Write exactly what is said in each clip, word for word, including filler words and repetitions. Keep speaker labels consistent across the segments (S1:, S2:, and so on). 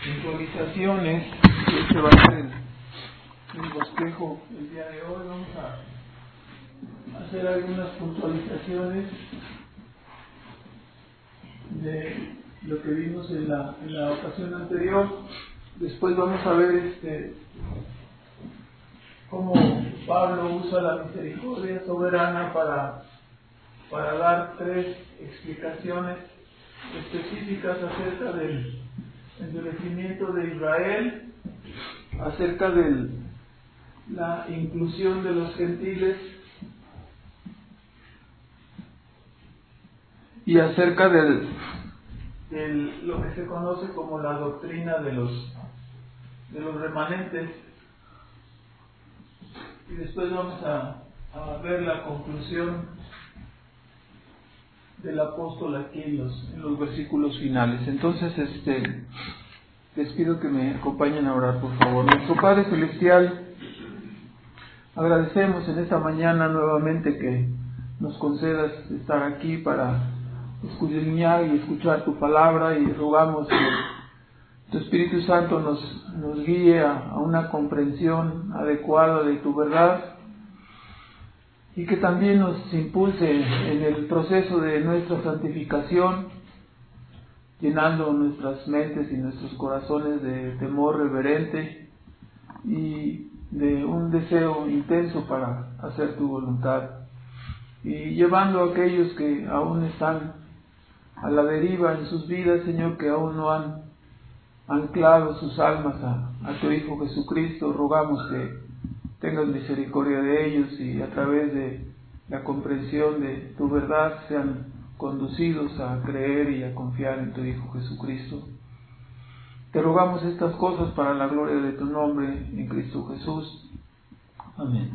S1: puntualizaciones. Este va a ser el, el bosquejo el día de hoy. Vamos a hacer algunas puntualizaciones de lo que vimos en la, en la ocasión anterior. Después vamos a ver este cómo Pablo usa la misericordia soberana para, para dar tres explicaciones específicas acerca del endurecimiento de Israel, acerca de la inclusión de los gentiles y acerca del, del lo que se conoce como la doctrina de los de los remanentes. Y después vamos a, a ver la conclusión del apóstol aquí en los, en los versículos finales. Entonces, este, les pido que me acompañen a orar, por favor. Nuestro Padre Celestial, agradecemos en esta mañana nuevamente que nos concedas estar aquí para escudriñar y escuchar tu palabra, y rogamos que tu Espíritu Santo nos, nos guíe a, a una comprensión adecuada de tu verdad, y que también nos impulse en el proceso de nuestra santificación, llenando nuestras mentes y nuestros corazones de temor reverente y de un deseo intenso para hacer tu voluntad, y llevando a aquellos que aún están a la deriva en sus vidas, Señor, que aún no han anclado sus almas a, a tu Hijo Jesucristo. Rogamos que tengas misericordia de ellos y a través de la comprensión de tu verdad sean conducidos a creer y a confiar en tu Hijo Jesucristo. Te rogamos estas cosas para la gloria de tu nombre, en Cristo Jesús. Amén.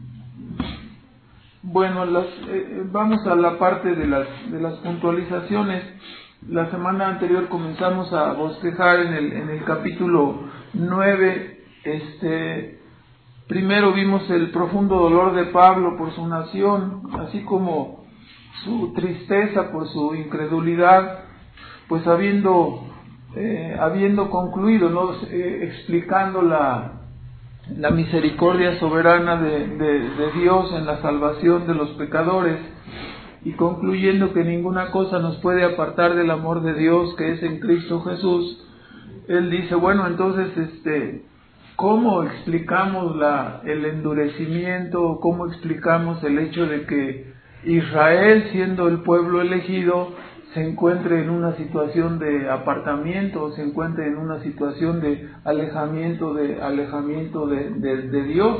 S1: Bueno, las, eh, vamos a la parte de las, de las puntualizaciones. La semana anterior comenzamos a bosquejar en el, en el capítulo nueve. Este, primero vimos el profundo dolor de Pablo por su nación, así como su tristeza por su incredulidad, pues habiendo, eh, habiendo concluido, ¿no? eh, explicando la, la misericordia soberana de, de, de Dios en la salvación de los pecadores, y concluyendo que ninguna cosa nos puede apartar del amor de Dios que es en Cristo Jesús. Él dice, bueno, entonces, este, ¿cómo explicamos la, el endurecimiento? ¿Cómo explicamos el hecho de que Israel, siendo el pueblo elegido, se encuentre en una situación de apartamiento, se encuentre en una situación de alejamiento de, alejamiento de, de, de Dios?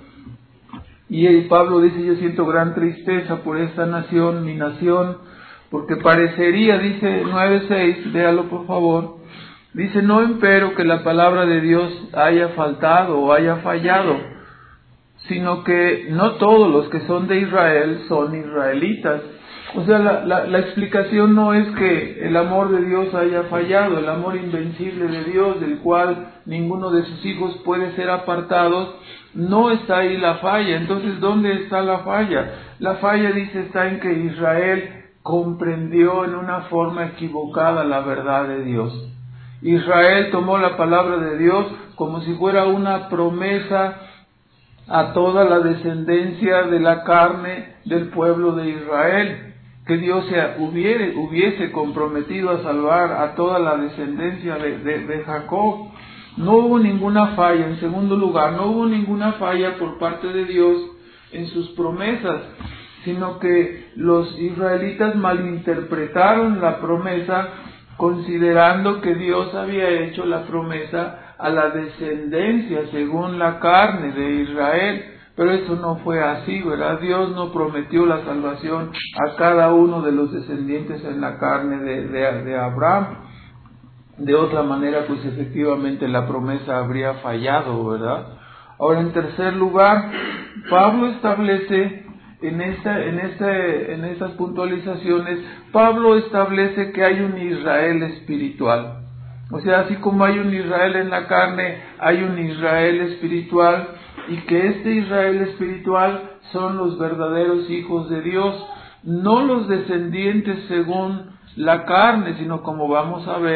S1: Y Pablo dice, yo siento gran tristeza por esta nación, mi nación, porque parecería, dice nueve seis, léalo por favor, dice, no empero que la palabra de Dios haya faltado o haya fallado, sino que no todos los que son de Israel son israelitas. O sea, la, la, la explicación no es que el amor de Dios haya fallado, el amor invencible de Dios, del cual ninguno de sus hijos puede ser apartado, no está ahí la falla. Entonces, ¿dónde está la falla? La falla, dice, está en que Israel comprendió en una forma equivocada la verdad de Dios. Israel tomó la palabra de Dios como si fuera una promesa a toda la descendencia de la carne del pueblo de Israel, que Dios se hubiere, hubiese comprometido a salvar a toda la descendencia de, de, de Jacob. No hubo ninguna falla. En segundo lugar, no hubo ninguna falla por parte de Dios en sus promesas, sino que los israelitas malinterpretaron la promesa, considerando que Dios había hecho la promesa a la descendencia según la carne de Israel. Pero eso no fue así, ¿verdad? Dios no prometió la salvación a cada uno de los descendientes en la carne de, de, de Abraham. De otra manera, pues efectivamente la promesa habría fallado, ¿verdad? Ahora, en tercer lugar, Pablo establece en esta, en este, en estas puntualizaciones, Pablo establece que hay un Israel espiritual. O sea, así como hay un Israel en la carne, hay un Israel espiritual, y que este Israel espiritual son los verdaderos hijos de Dios, no los descendientes según la carne, sino, como vamos a ver,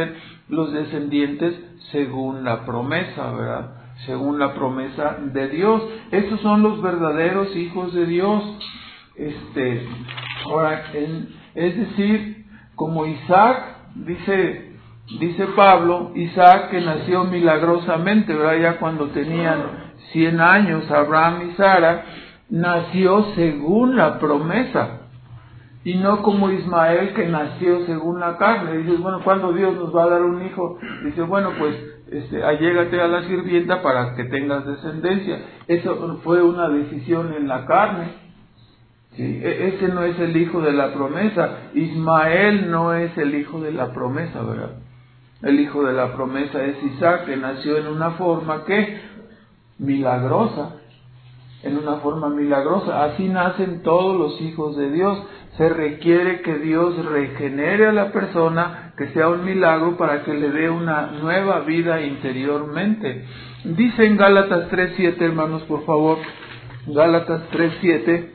S1: los descendientes según la promesa, ¿verdad? Según la promesa de Dios. Estos son los verdaderos hijos de Dios. Este, ahora, en, es decir, como Isaac, dice, dice Pablo, Isaac que nació milagrosamente, ¿verdad? Ya cuando tenían cien años, Abraham y Sara, nació según la promesa. Y no como Ismael que nació según la carne. Dices, bueno, ¿cuándo Dios nos va a dar un hijo? Dice, bueno, pues, este, allégate a la sirvienta para que tengas descendencia. Eso fue una decisión en la carne. Sí, ese no es el hijo de la promesa. Ismael no es el hijo de la promesa, ¿verdad? El hijo de la promesa es Isaac, que nació en una forma que milagrosa. En una forma milagrosa. Así nacen todos los hijos de Dios. Se requiere que Dios regenere a la persona, que sea un milagro para que le dé una nueva vida interiormente. Dice en Gálatas tres siete, hermanos, por favor. Gálatas tres siete.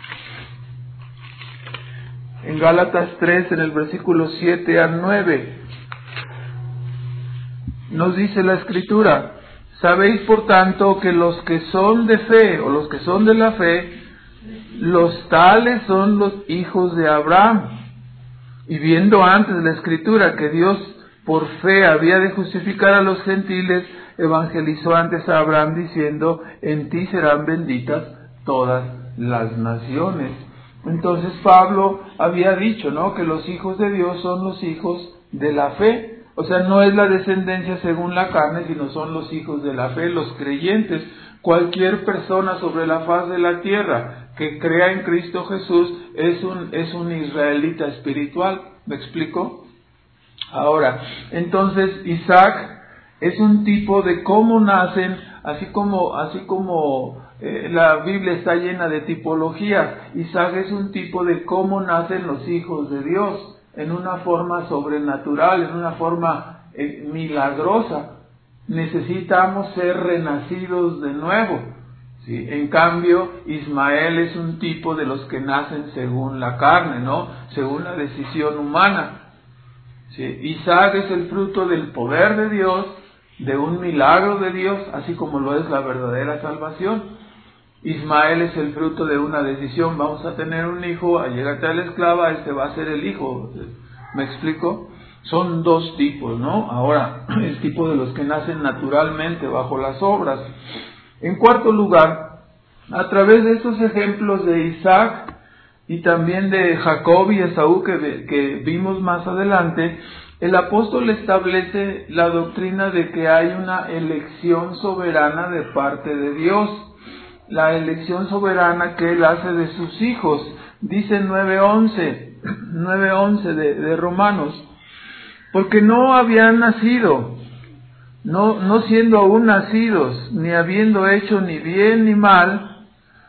S1: En Gálatas tres, en el versículo siete al nueve, nos dice la Escritura: sabéis por tanto que los que son de fe, o los que son de la fe, los tales son los hijos de Abraham. Y viendo antes la Escritura que Dios por fe había de justificar a los gentiles, evangelizó antes a Abraham diciendo: en ti serán benditas todas las naciones. Entonces Pablo había dicho, ¿no?, que los hijos de Dios son los hijos de la fe. O sea, no es la descendencia según la carne, sino son los hijos de la fe, los creyentes. Cualquier persona sobre la faz de la tierra que crea en Cristo Jesús es un, es un israelita espiritual. ¿Me explico? Ahora, entonces Isaac es un tipo de cómo nacen, así como, así como eh, la Biblia está llena de tipologías. Isaac es un tipo de cómo nacen los hijos de Dios, en una forma sobrenatural, en una forma eh, milagrosa. Necesitamos ser renacidos de nuevo, ¿sí? En cambio, Ismael es un tipo de los que nacen según la carne, ¿no?, según la decisión humana. ¿Sí? Isaac es el fruto del poder de Dios, de un milagro de Dios, así como lo es la verdadera salvación. Ismael es el fruto de una decisión: vamos a tener un hijo, allégate a la esclava, este va a ser el hijo. ¿Me explico? Son dos tipos, ¿no? Ahora, el tipo de los que nacen naturalmente bajo las obras. En cuarto lugar, a través de estos ejemplos de Isaac y también de Jacob y Esaú que, que vimos más adelante, el apóstol establece la doctrina de que hay una elección soberana de parte de Dios. La elección soberana que Él hace de sus hijos. Dice nueve once de, de Romanos: porque no habían nacido, no, no siendo aún nacidos, ni habiendo hecho ni bien ni mal.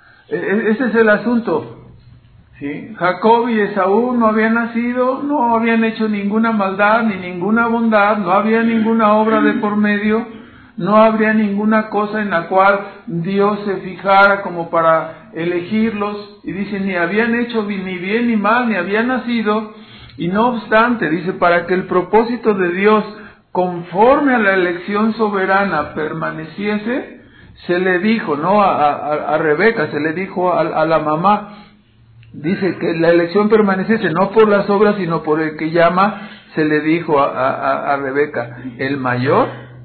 S1: Ese es el asunto, ¿sí? Jacob y Esaú no habían nacido, no habían hecho ninguna maldad ni ninguna bondad, no había ninguna obra de por medio, no habría ninguna cosa en la cual Dios se fijara como para elegirlos. Y dice, ni habían hecho ni bien ni mal, ni habían nacido. Y no obstante, dice, para que el propósito de Dios, conforme a la elección soberana, permaneciese, se le dijo, ¿no?, a, a, a Rebeca, se le dijo a, a la mamá, dice que la elección permaneciese, no por las obras, sino por el que llama. Se le dijo a, a, a Rebeca: el mayor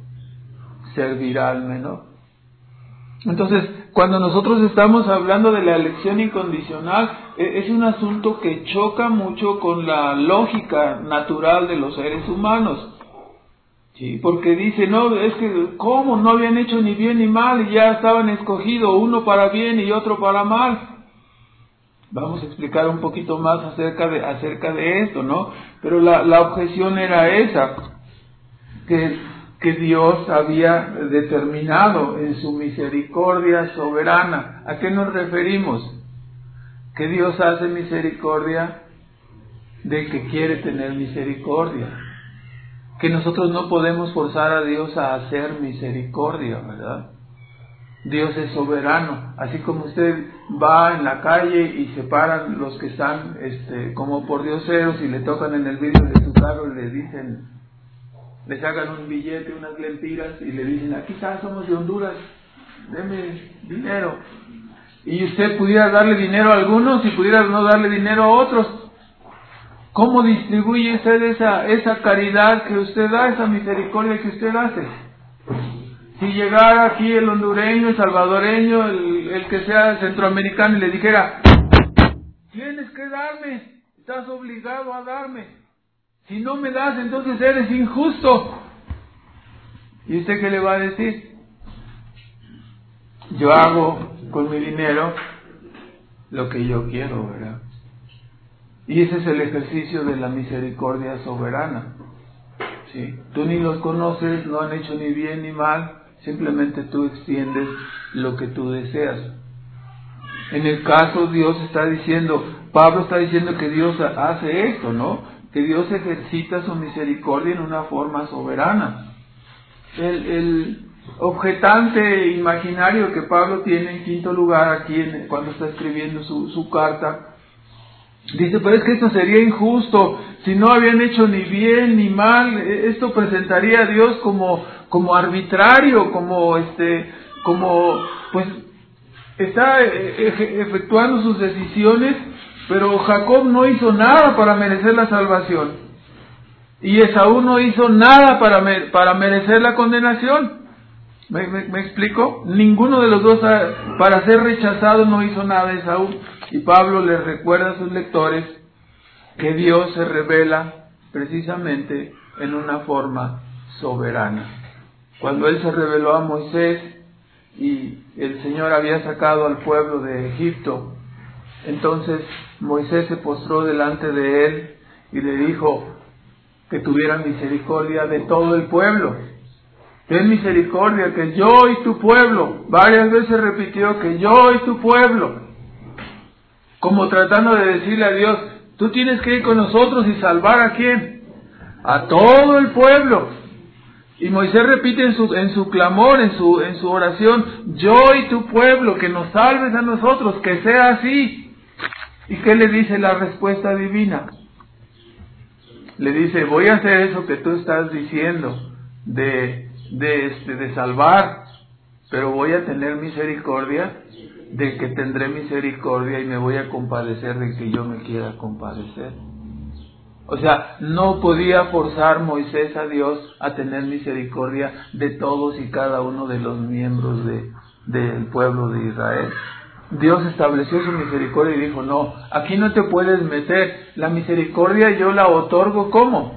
S1: servirá al menor. Entonces, cuando nosotros estamos hablando de la elección incondicional, es un asunto que choca mucho con la lógica natural de los seres humanos. Sí, porque dice, no, es que, ¿cómo? No habían hecho ni bien ni mal y ya estaban escogidos, uno para bien y otro para mal. Vamos a explicar un poquito más acerca de, acerca de esto, ¿no? Pero la, la objeción era esa, que que Dios había determinado en su misericordia soberana. ¿A qué nos referimos? Que Dios hace misericordia de que quiere tener misericordia. Que nosotros no podemos forzar a Dios a hacer misericordia, ¿verdad? Dios es soberano. Así como usted va en la calle y se paran los que están este, como por dioseros y le tocan en el vidrio de su carro y le dicen: le sacan un billete, unas lempiras y le dicen, aquí está, somos de Honduras, deme dinero. Y usted pudiera darle dinero a algunos y pudiera no darle dinero a otros. ¿Cómo distribuye usted esa, esa caridad que usted da, esa misericordia que usted hace? Si llegara aquí el hondureño, el salvadoreño, el, el que sea centroamericano y le dijera, tienes que darme, estás obligado a darme, si no me das entonces eres injusto. ¿Y usted qué le va a decir? Yo hago con mi dinero lo que yo quiero, ¿verdad? Y ese es el ejercicio de la misericordia soberana. ¿Sí? Tú ni los conoces, no han hecho ni bien ni mal, simplemente tú extiendes lo que tú deseas. En el caso, Dios está diciendo, Pablo está diciendo que Dios hace esto, ¿no? Que Dios ejercita su misericordia en una forma soberana. El, el objetante imaginario que Pablo tiene en quinto lugar aquí en, cuando está escribiendo su, su carta, dice, pero es que esto sería injusto, si no habían hecho ni bien ni mal, esto presentaría a Dios como, como arbitrario, como este, como, pues, está efectuando sus decisiones, pero Jacob no hizo nada para merecer la salvación, y Esaú no hizo nada para, me, para merecer la condenación. ¿Me, me, ¿Me explico? Ninguno de los dos, para ser rechazado, no hizo nada Esaú. Y Pablo les recuerda a sus lectores que Dios se revela precisamente en una forma soberana. Cuando Él se reveló a Moisés y el Señor había sacado al pueblo de Egipto, entonces Moisés se postró delante de Él y le dijo que tuviera misericordia de todo el pueblo. Ten misericordia, que yo y tu pueblo, varias veces repitió que yo y tu pueblo, como tratando de decirle a Dios, tú tienes que ir con nosotros y salvar a quién, a todo el pueblo. Y Moisés repite en su, en su clamor, en su, en su oración, yo y tu pueblo, que nos salves a nosotros, que sea así. ¿Y qué le dice la respuesta divina? Le dice, voy a hacer eso que tú estás diciendo, de, de, este, de salvar, pero voy a tener misericordia de que tendré misericordia y me voy a compadecer de que yo me quiera compadecer. O sea, no podía forzar Moisés a Dios a tener misericordia de todos y cada uno de los miembros de, del pueblo de Israel. Dios estableció su misericordia y dijo, no, aquí no te puedes meter. La misericordia yo la otorgo, ¿cómo?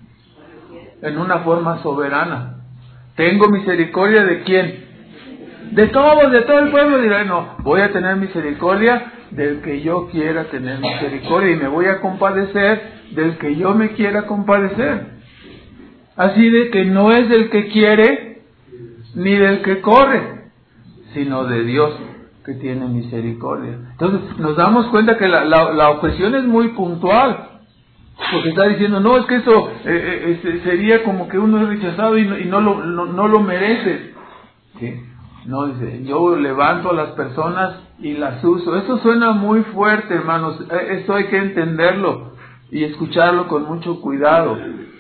S1: En una forma soberana. ¿Tengo misericordia de quién? De todos, de todo el pueblo. Dirá, no, voy a tener misericordia del que yo quiera tener misericordia y me voy a compadecer del que yo me quiera compadecer. Así de que no es del que quiere ni del que corre, sino de Dios que tiene misericordia. Entonces nos damos cuenta que la, la, la objeción es muy puntual, porque está diciendo, no, es que eso eh, eh, sería como que uno es rechazado y no, y no, lo, no, no lo merece. ¿Sí? No, dice, yo levanto a las personas y las uso. Eso suena muy fuerte, hermanos. Esto hay que entenderlo y escucharlo con mucho cuidado.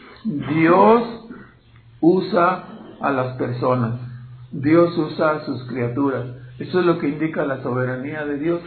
S1: Dios usa a las personas. Dios usa a sus criaturas. Eso es lo que indica la soberanía de Dios.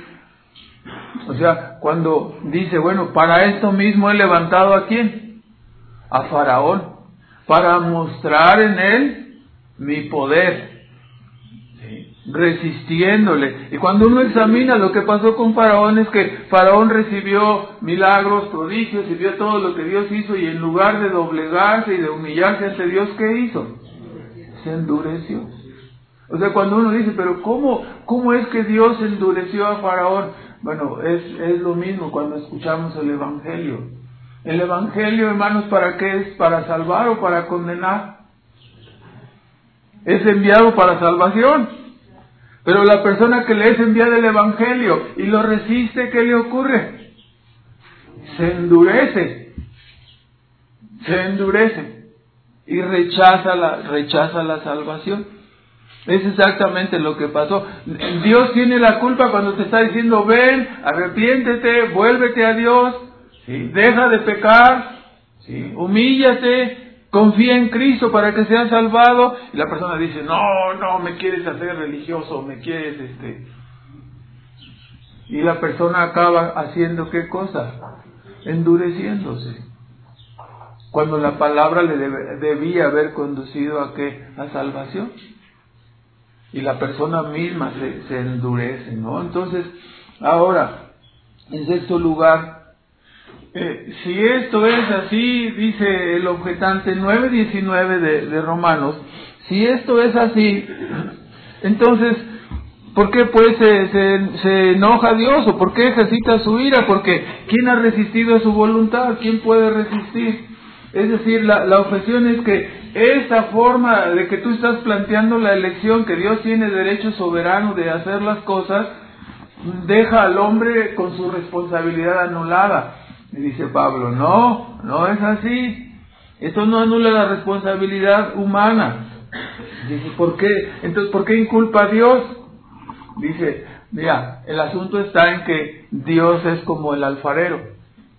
S1: O sea, cuando dice, bueno, para esto mismo he levantado ¿a quién? A Faraón, para mostrar en él mi poder, ¿sí? Resistiéndole. Y cuando uno examina lo que pasó con Faraón, es que Faraón recibió milagros, prodigios, y vio todo lo que Dios hizo, y en lugar de doblegarse y de humillarse ante Dios, ¿qué hizo? Se endureció. O sea, cuando uno dice, pero ¿cómo, cómo es que Dios endureció a Faraón? Bueno, es, es lo mismo cuando escuchamos el Evangelio. El Evangelio, hermanos, ¿para qué es? ¿Para salvar o para condenar? Es enviado para salvación. Pero la persona que le es enviada el Evangelio y lo resiste, ¿qué le ocurre? Se endurece. Se endurece. Y rechaza la, rechaza la salvación. Es exactamente lo que pasó. Dios tiene la culpa cuando te está diciendo, ven, arrepiéntete, vuélvete a Dios, ¿sí? Deja de pecar, ¿sí? Humíllate, confía en Cristo para que seas salvado. Y la persona dice, no, no, me quieres hacer religioso, me quieres, este... Y la persona acaba haciendo ¿qué cosa? Endureciéndose. Cuando la palabra le debe, debía haber conducido a ¿qué? A salvación. Y la persona misma se, se endurece, ¿no? Entonces, ahora, en sexto lugar, eh, si esto es así, dice el objetante nueve diecinueve de, de Romanos, si esto es así, entonces, ¿por qué pues se, se, se enoja Dios? ¿O por qué ejercita su ira? Porque ¿quién ha resistido a su voluntad? ¿Quién puede resistir? Es decir, la, la objeción es que esta forma de que tú estás planteando la elección, que Dios tiene derecho soberano de hacer las cosas, deja al hombre con su responsabilidad anulada. Y dice Pablo, no, no es así. Esto no anula la responsabilidad humana. Dice, ¿por qué? Entonces, ¿por qué inculpa a Dios? Dice, mira, el asunto está en que Dios es como el alfarero.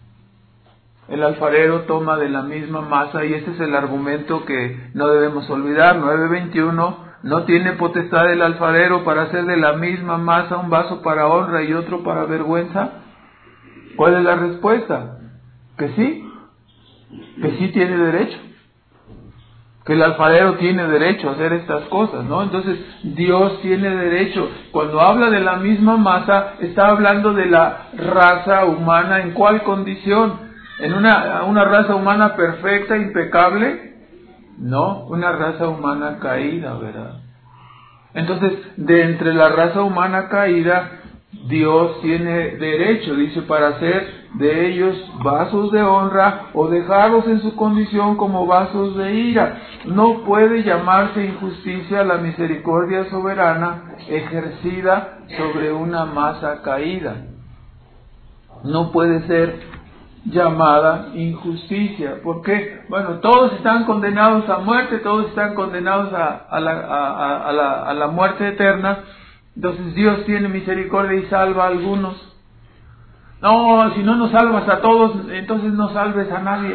S1: El alfarero toma de la misma masa, y este es el argumento que no debemos olvidar. nueve veintiuno, ¿no tiene potestad el alfarero para hacer de la misma masa un vaso para honra y otro para vergüenza? ¿Cuál es la respuesta? Que sí, que sí tiene derecho. Que el alfarero tiene derecho a hacer estas cosas, ¿no? Entonces, Dios tiene derecho. Cuando habla de la misma masa, está hablando de la raza humana. ¿En cuál condición? ¿En una, una raza humana perfecta, impecable? No, una raza humana caída, ¿verdad? Entonces, de entre la raza humana caída, Dios tiene derecho, dice, para hacer de ellos vasos de honra o dejarlos en su condición como vasos de ira. No puede llamarse injusticia la misericordia soberana ejercida sobre una masa caída. No puede ser llamada injusticia. ¿Por qué? Bueno, todos están condenados a muerte, todos están condenados a, a, la, a, a, la, a la muerte eterna. Entonces Dios tiene misericordia y salva a algunos. No, si no nos salvas a todos, entonces no salves a nadie.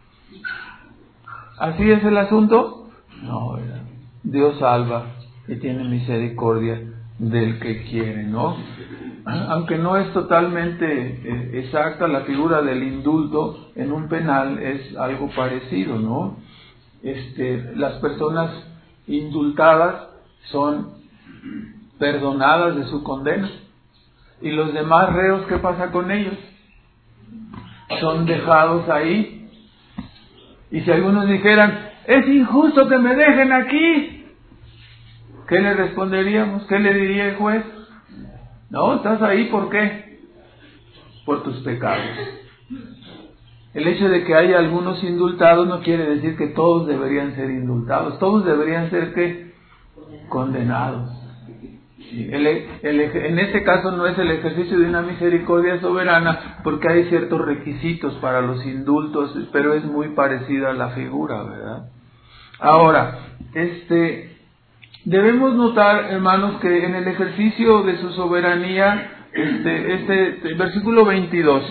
S1: ¿Así es el asunto? No, ¿verdad? Dios salva y tiene misericordia del que quiere, ¿no? Aunque no es totalmente exacta la figura del indulto en un penal, es algo parecido, ¿no? Este, las personas indultadas son perdonadas de su condena. ¿Y los demás reos qué pasa con ellos? Son dejados ahí. Y si algunos dijeran, es injusto que me dejen aquí, ¿qué le responderíamos? ¿Qué le diría el juez? No, estás ahí, ¿por qué? Por tus pecados. El hecho de que haya algunos indultados no quiere decir que todos deberían ser indultados. Todos deberían ser, ¿qué? Condenados. El, el, en este caso no es el ejercicio de una misericordia soberana, porque hay ciertos requisitos para los indultos, pero es muy parecida a la figura, ¿verdad? Ahora, este... debemos notar, hermanos, que en el ejercicio de su soberanía, este, este versículo veintidós,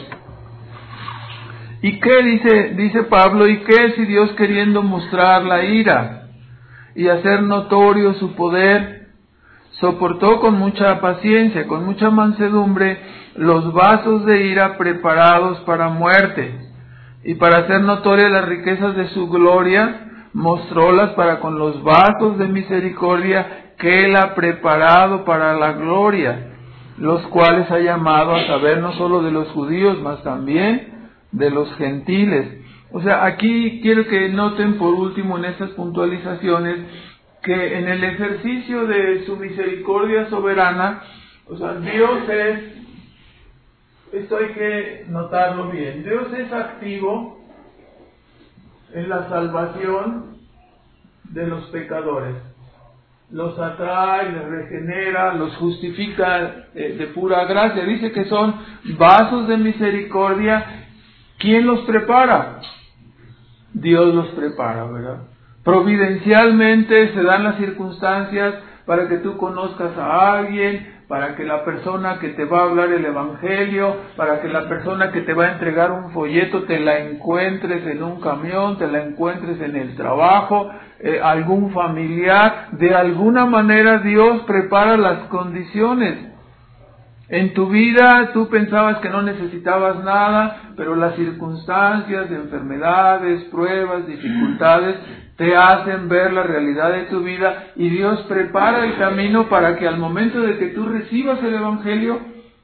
S1: ¿y qué dice, dice Pablo? ¿Y qué si Dios, queriendo mostrar la ira y hacer notorio su poder, soportó con mucha paciencia, con mucha mansedumbre, los vasos de ira preparados para muerte, y para hacer notorias las riquezas de su gloria, mostrólas para con los vasos de misericordia que Él ha preparado para la gloria, los cuales ha llamado a saber no solo de los judíos, mas también de los gentiles? O sea, aquí quiero que noten por último en estas puntualizaciones que en el ejercicio de su misericordia soberana, o sea, Dios es, esto hay que notarlo bien, Dios es activo en la salvación de los pecadores. Los atrae, les regenera, los justifica eh, de pura gracia. Dice que son vasos de misericordia. ¿Quién los prepara? Dios los prepara, ¿verdad? Providencialmente se dan las circunstancias para que tú conozcas a alguien, para que la persona que te va a hablar el Evangelio, para que la persona que te va a entregar un folleto te la encuentres en un camión, te la encuentres en el trabajo, eh, algún familiar. De alguna manera Dios prepara las condiciones. En tu vida tú pensabas que no necesitabas nada, pero las circunstancias, enfermedades, pruebas, dificultades te hacen ver la realidad de tu vida, y Dios prepara el camino para que al momento de que tú recibas el Evangelio,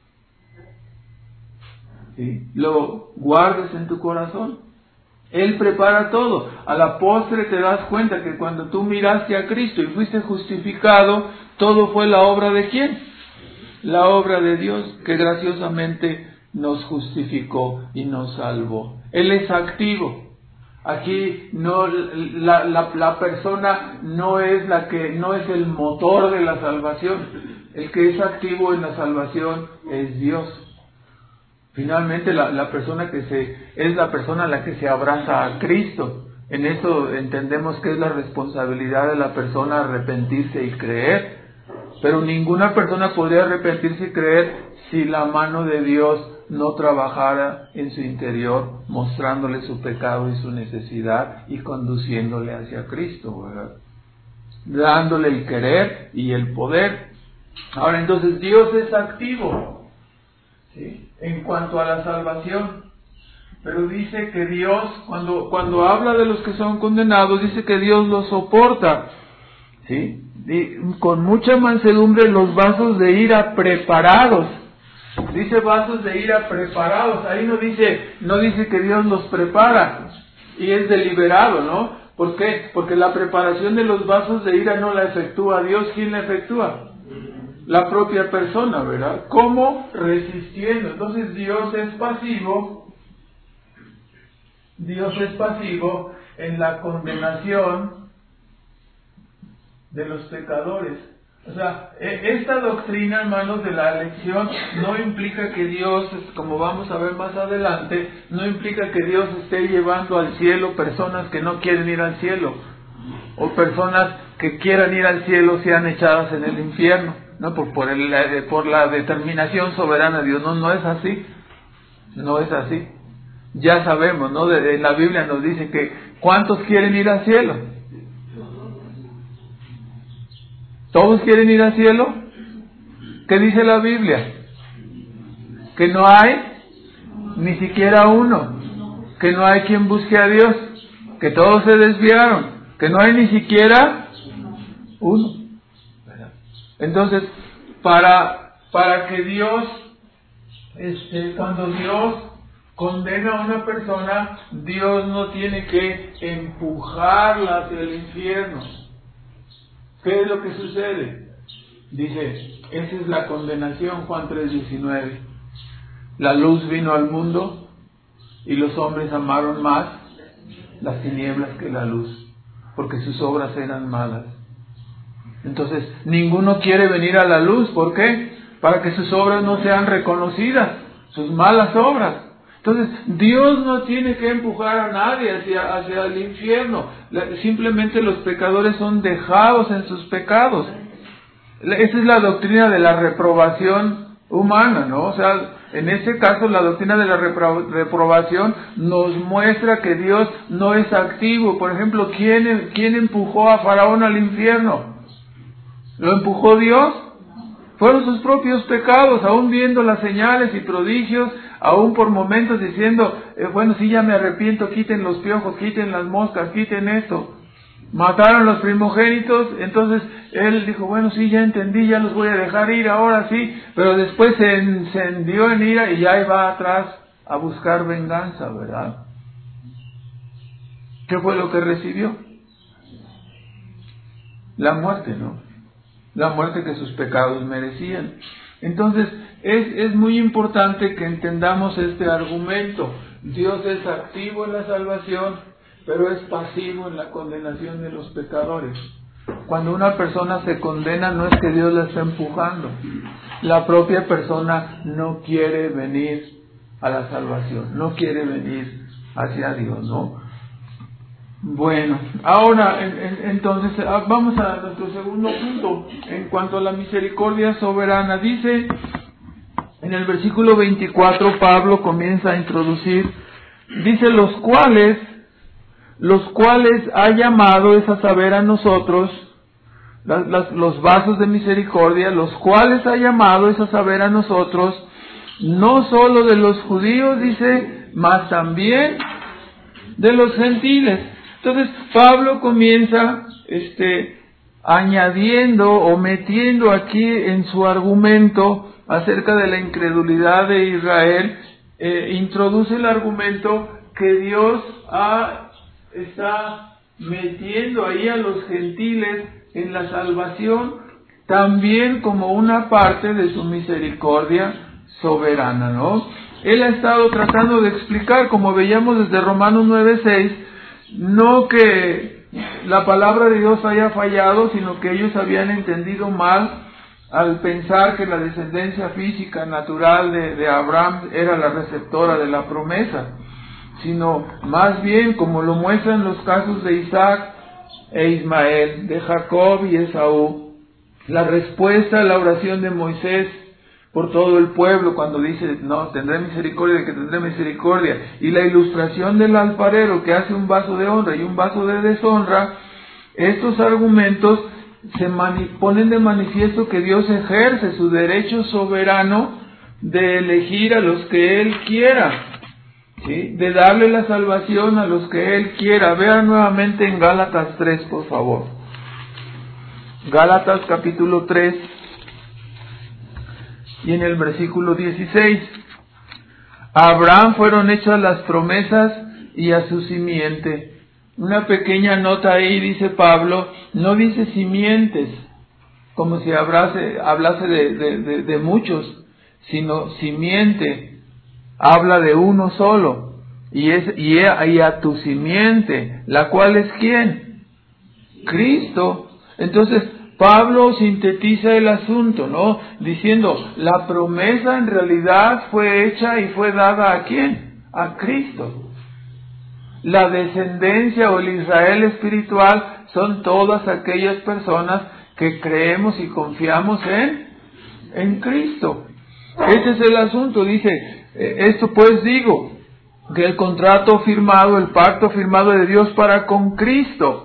S1: ¿sí?, lo guardes en tu corazón. Él prepara todo. A la postre te das cuenta que cuando tú miraste a Cristo y fuiste justificado, todo fue la obra de ¿quién? La obra de Dios, que graciosamente nos justificó y nos salvó. Él es activo. Aquí no, la, la, la persona no es la que, no es el motor de la salvación. El que es activo en la salvación es Dios. Finalmente la, la persona que se, es la persona a la que se abraza a Cristo. En eso entendemos que es la responsabilidad de la persona arrepentirse y creer. Pero ninguna persona podría arrepentirse y creer si la mano de Dios no trabajara en su interior, mostrándole su pecado y su necesidad y conduciéndole hacia Cristo, ¿verdad? Dándole el querer y el poder. Ahora, entonces, Dios es activo, ¿sí?, en cuanto a la salvación. Pero dice que Dios, cuando, cuando habla de los que son condenados, dice que Dios los soporta, ¿sí?, y con mucha mansedumbre los vasos de ira preparados. Dice vasos de ira preparados. Ahí no dice, no dice que Dios los prepara y es deliberado, ¿no? ¿Por qué? Porque la preparación de los vasos de ira no la efectúa Dios. ¿Quién la efectúa? La propia persona, ¿verdad? ¿Cómo? Resistiendo. Entonces Dios es pasivo. Dios es pasivo en la condenación de los pecadores. O sea, esta doctrina, hermanos, de la elección no implica que Dios, como vamos a ver más adelante, no implica que Dios esté llevando al cielo personas que no quieren ir al cielo, o personas que quieran ir al cielo sean echadas en el infierno, no por, por, el, por la determinación soberana de Dios. No, no es así, no es así. Ya sabemos, ¿no? De, de la Biblia nos dice que ¿cuántos quieren ir al cielo? ¿Todos quieren ir al cielo? ¿Qué dice la Biblia? Que no hay ni siquiera uno, que no hay quien busque a Dios, que todos se desviaron, que no hay ni siquiera uno. Entonces, para, para que Dios, este, cuando Dios condena a una persona, Dios no tiene que empujarla hacia el infierno. ¿Qué es lo que sucede? Dice, esa es la condenación, Juan tres diecinueve. La luz vino al mundo y los hombres amaron más las tinieblas que la luz, porque sus obras eran malas. Entonces, ninguno quiere venir a la luz. ¿Por qué? Para que sus obras no sean reconocidas, sus malas obras. Entonces, Dios no tiene que empujar a nadie hacia, hacia el infierno. Simplemente los pecadores son dejados en sus pecados. Esa es la doctrina de la reprobación humana, ¿no? O sea, en este caso la doctrina de la repro- reprobación nos muestra que Dios no es activo. Por ejemplo, ¿quién, quién empujó a Faraón al infierno? ¿Lo empujó Dios? Fueron sus propios pecados, aún viendo las señales y prodigios, aún por momentos diciendo, eh, bueno, sí, ya me arrepiento, quiten los piojos, quiten las moscas, quiten esto. Mataron los primogénitos, entonces él dijo, bueno, sí, ya entendí, ya los voy a dejar ir, ahora sí, pero después se encendió en ira y ya iba atrás a buscar venganza, ¿verdad? ¿Qué fue lo que recibió? La muerte, ¿no? La muerte que sus pecados merecían. Entonces, es, es muy importante que entendamos este argumento. Dios es activo en la salvación, pero es pasivo en la condenación de los pecadores. Cuando una persona se condena, no es que Dios la esté empujando. La propia persona no quiere venir a la salvación, no quiere venir hacia Dios, ¿no? Bueno, ahora en, en, entonces vamos a nuestro segundo punto en cuanto a la misericordia soberana. Dice en el versículo veinticuatro, Pablo comienza a introducir, dice los cuales, los cuales ha llamado, es a saber a nosotros, las, las, los vasos de misericordia, los cuales ha llamado, es a saber a nosotros, no solo de los judíos, dice, mas también de los gentiles. Entonces Pablo comienza este, añadiendo o metiendo aquí en su argumento acerca de la incredulidad de Israel, eh, introduce el argumento que Dios ha, está metiendo ahí a los gentiles en la salvación también como una parte de su misericordia soberana, ¿no? Él ha estado tratando de explicar, como veíamos desde Romanos nueve seis, no que la palabra de Dios haya fallado, sino que ellos habían entendido mal al pensar que la descendencia física natural de, de Abraham era la receptora de la promesa, sino más bien como lo muestran los casos de Isaac e Ismael, de Jacob y Esaú, la respuesta a la oración de Moisés por todo el pueblo cuando dice, no, tendré misericordia de que tendré misericordia, y la ilustración del alfarero que hace un vaso de honra y un vaso de deshonra. Estos argumentos se mani- ponen de manifiesto que Dios ejerce su derecho soberano de elegir a los que Él quiera, ¿sí? De darle la salvación a los que Él quiera. Vean nuevamente en Gálatas tres, por favor. Gálatas capítulo tres y en el versículo dieciséis. A Abraham fueron hechas las promesas y a su simiente. Una pequeña nota ahí, dice Pablo, no dice simientes, como si hablase, hablase de, de, de, de muchos, sino simiente, habla de uno solo, y, es, y, a, y a tu simiente, la cual es ¿quién? Cristo. Entonces, Pablo sintetiza el asunto, ¿no? Diciendo, la promesa en realidad fue hecha y fue dada ¿a quién? A Cristo. La descendencia o el Israel espiritual son todas aquellas personas que creemos y confiamos en, en Cristo. Ese es el asunto, dice, esto pues digo, que el contrato firmado, el pacto firmado de Dios para con Cristo,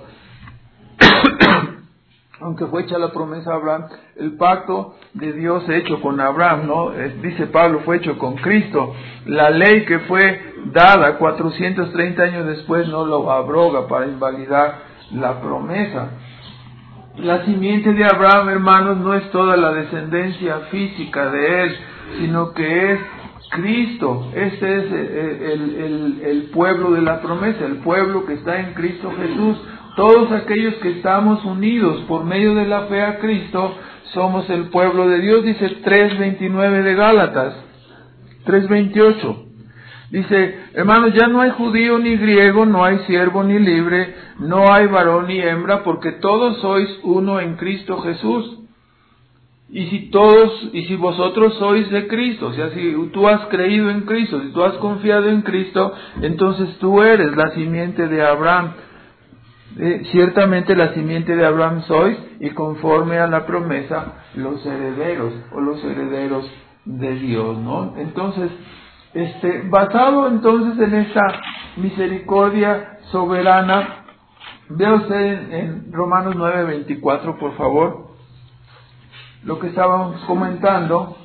S1: aunque fue hecha la promesa a Abraham, el pacto de Dios hecho con Abraham, ¿no? Dice Pablo, fue hecho con Cristo. La ley que fue dada cuatrocientos treinta años después no lo abroga para invalidar la promesa. La simiente de Abraham, hermanos, no es toda la descendencia física de él, sino que es Cristo. Este es el, el, el, el pueblo de la promesa, el pueblo que está en Cristo Jesús. Todos aquellos que estamos unidos por medio de la fe a Cristo, somos el pueblo de Dios, dice tres veintinueve de Gálatas, tres veintiocho. Dice, hermanos, ya no hay judío ni griego, no hay siervo ni libre, no hay varón ni hembra, porque todos sois uno en Cristo Jesús. Y si todos, y si vosotros sois de Cristo, o sea, si tú has creído en Cristo, si tú has confiado en Cristo, entonces tú eres la simiente de Abraham. Eh, ciertamente la simiente de Abraham sois, y conforme a la promesa, los herederos, o los herederos de Dios, ¿no? Entonces, este, basado entonces en esta misericordia soberana, vea usted en, en Romanos nueve veinticuatro, por favor, lo que estábamos comentando,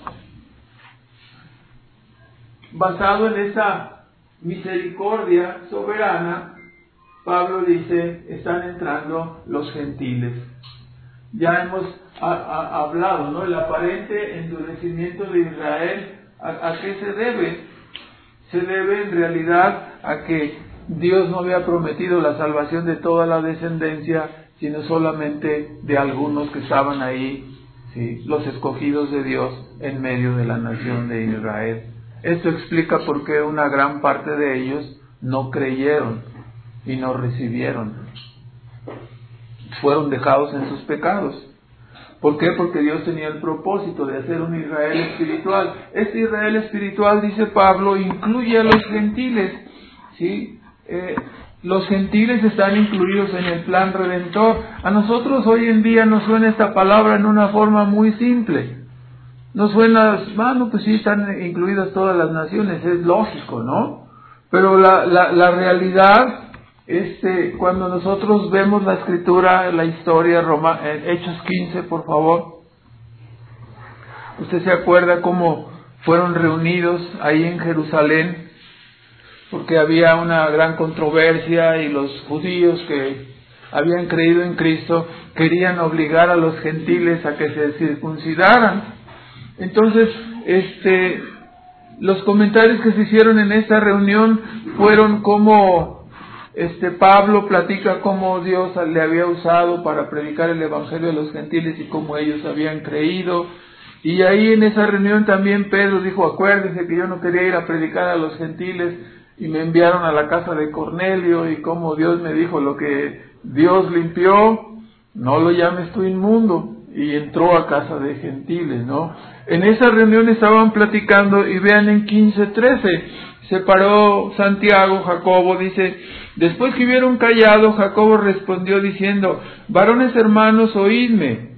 S1: basado en esa misericordia soberana, Pablo dice, están entrando los gentiles. Ya hemos a, a, hablado, ¿no? El aparente endurecimiento de Israel, ¿a, ¿a qué se debe? Se debe en realidad a que Dios no había prometido la salvación de toda la descendencia, sino solamente de algunos que estaban ahí, ¿sí? Los escogidos de Dios en medio de la nación de Israel. Esto explica por qué una gran parte de ellos no creyeron y no recibieron. Fueron dejados en sus pecados. ¿Por qué? Porque Dios tenía el propósito de hacer un Israel espiritual. Este Israel espiritual, dice Pablo, incluye a los gentiles, ¿sí? Eh, los gentiles están incluidos en el plan redentor. A nosotros hoy en día nos suena esta palabra en una forma muy simple. Nos suena, bueno, pues sí, están incluidas todas las naciones, es lógico, ¿no? Pero la, la, la realidad, este, cuando nosotros vemos la escritura, la historia, Roma, Hechos quince, por favor. Usted se acuerda cómo fueron reunidos ahí en Jerusalén, porque había una gran controversia y los judíos que habían creído en Cristo querían obligar a los gentiles a que se circuncidaran. Entonces, este, los comentarios que se hicieron en esta reunión fueron como este Pablo platica cómo Dios le había usado para predicar el evangelio a los gentiles y cómo ellos habían creído. Y ahí en esa reunión también Pedro dijo, acuérdense que yo no quería ir a predicar a los gentiles y me enviaron a la casa de Cornelio y cómo Dios me dijo, lo que Dios limpió, no lo llames tú inmundo. Y entró a casa de gentiles, ¿no? En esa reunión estaban platicando y vean en quince trece, se paró Santiago, Jacobo, dice, después que hubieron callado, Jacobo respondió diciendo, varones hermanos, oídme.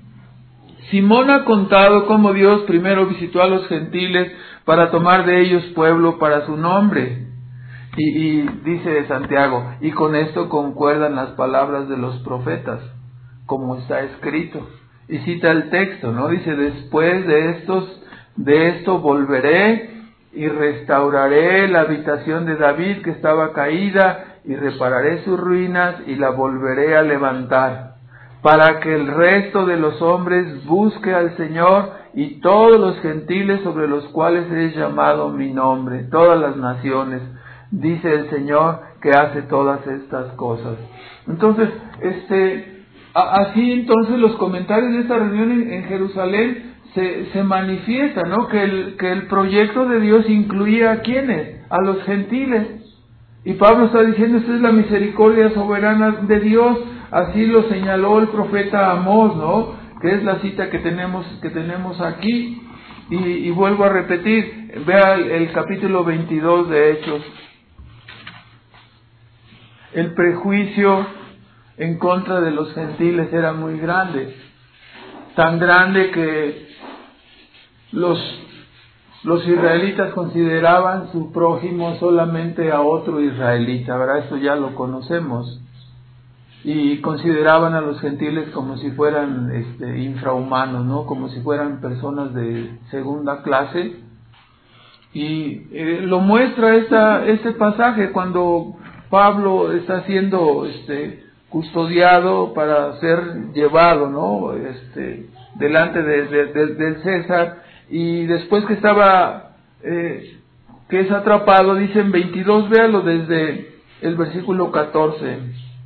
S1: Simón ha contado cómo Dios primero visitó a los gentiles para tomar de ellos pueblo para su nombre. Y, y dice Santiago, y con esto concuerdan las palabras de los profetas, como está escrito. Y cita el texto, ¿no? Dice, después de estos, de esto volveré y restauraré la habitación de David que estaba caída y repararé sus ruinas y la volveré a levantar, para que el resto de los hombres busque al Señor y todos los gentiles sobre los cuales he llamado mi nombre, todas las naciones, dice el Señor que hace todas estas cosas. Entonces, este... Así entonces los comentarios de esta reunión en, en Jerusalén se, se manifiestan, ¿no? Que el, que el proyecto de Dios incluía a ¿quiénes? A los gentiles. Y Pablo está diciendo, esta es la misericordia soberana de Dios, así lo señaló el profeta Amós, ¿no? Que es la cita que tenemos, que tenemos aquí. Y, y vuelvo a repetir, vea el, el capítulo veintidós de Hechos. El prejuicio en contra de los gentiles era muy grande, tan grande que los, los israelitas consideraban su prójimo solamente a otro israelita, ¿verdad? Esto ya lo conocemos, y consideraban a los gentiles como si fueran este, infrahumanos, ¿no? Como si fueran personas de segunda clase, y eh, lo muestra esta, este pasaje cuando Pablo está siendo este custodiado para ser llevado, ¿no? Este, delante de, de, de, del César, y después que estaba, eh, que es atrapado, dice en veintidós, véalo desde el versículo catorce,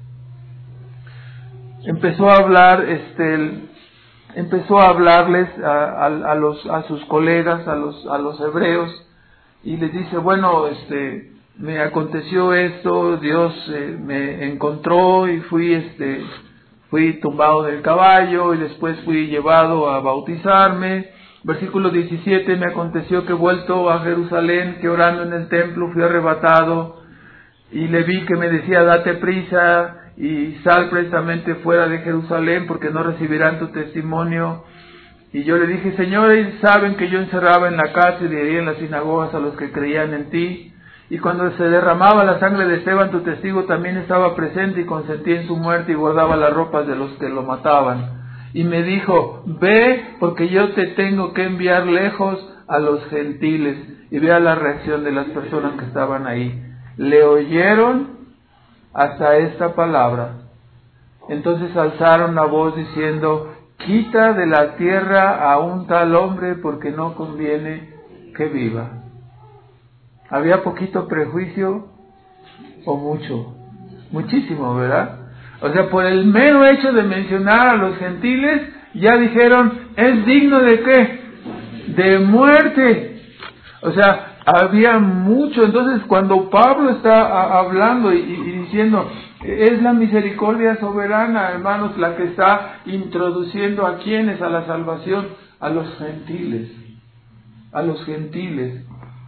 S1: empezó a hablar, este, empezó a hablarles a, a, a los, a sus colegas, a los, a los hebreos, y les dice, bueno, este, me aconteció esto, Dios eh, me encontró y fui este fui tumbado del caballo y después fui llevado a bautizarme. Versículo diecisiete, me aconteció que vuelto a Jerusalén, que orando en el templo fui arrebatado y le vi que me decía, date prisa y sal prestamente fuera de Jerusalén porque no recibirán tu testimonio. Y yo le dije, Señor, ellos saben que yo encerraba en la cárcel y hería en las sinagogas a los que creían en ti. Y cuando se derramaba la sangre de Esteban, tu testigo, también estaba presente y consentí en su muerte y guardaba las ropas de los que lo mataban. Y me dijo, ve, porque yo te tengo que enviar lejos a los gentiles. Y vea la reacción de las personas que estaban ahí. Le oyeron hasta esta palabra. Entonces alzaron la voz diciendo, quita de la tierra a un tal hombre porque no conviene que viva. ¿Había poquito prejuicio o mucho? Muchísimo, ¿verdad? O sea, por el mero hecho de mencionar a los gentiles, ya dijeron, ¿es digno de qué? De muerte. O sea, había mucho. Entonces, cuando Pablo está hablando y, y diciendo, es la misericordia soberana, hermanos, la que está introduciendo a quienes a la salvación, a los gentiles. A los gentiles.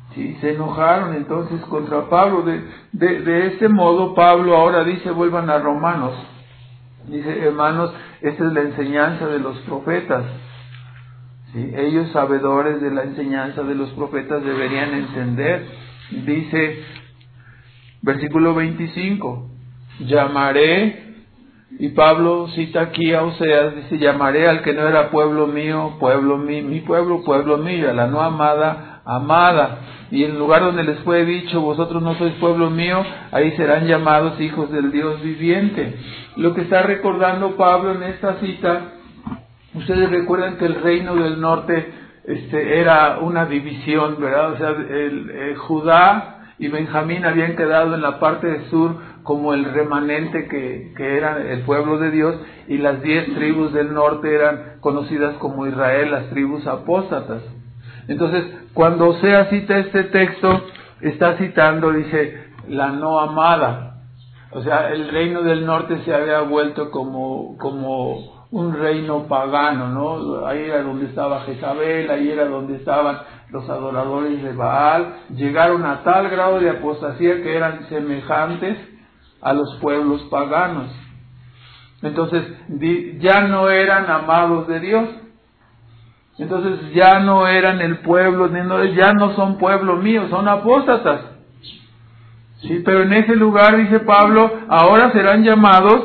S1: Sí, se enojaron entonces contra Pablo. De, de, de este modo Pablo ahora dice, vuelvan a Romanos. Dice, hermanos, esta es la enseñanza de los profetas. ¿Sí? Ellos, sabedores de la enseñanza de los profetas, deberían entender. Dice, versículo veinticinco, llamaré, y Pablo cita aquí a Oseas, dice, llamaré al que no era pueblo mío, pueblo mío, mi pueblo, pueblo mío, a la no amada, amada. Y en el lugar donde les fue dicho, vosotros no sois pueblo mío, ahí serán llamados hijos del Dios viviente. Lo que está recordando Pablo en esta cita, ustedes recuerdan que el reino del norte este, era una división, ¿verdad? O sea, el, el Judá y Benjamín habían quedado en la parte del sur como el remanente que, que era el pueblo de Dios, y las diez tribus del norte eran conocidas como Israel, las tribus apóstatas. Entonces, cuando Oseas cita este texto, está citando, dice, la no amada. O sea, el reino del norte se había vuelto como, como un reino pagano, ¿no? Ahí era donde estaba Jezabel, ahí era donde estaban los adoradores de Baal. Llegaron a tal grado de apostasía que eran semejantes a los pueblos paganos. Entonces, ya no eran amados de Dios. Entonces ya no eran el pueblo, ya no son pueblo mío, son apóstatas. Sí, pero en ese lugar, dice Pablo, ahora serán llamados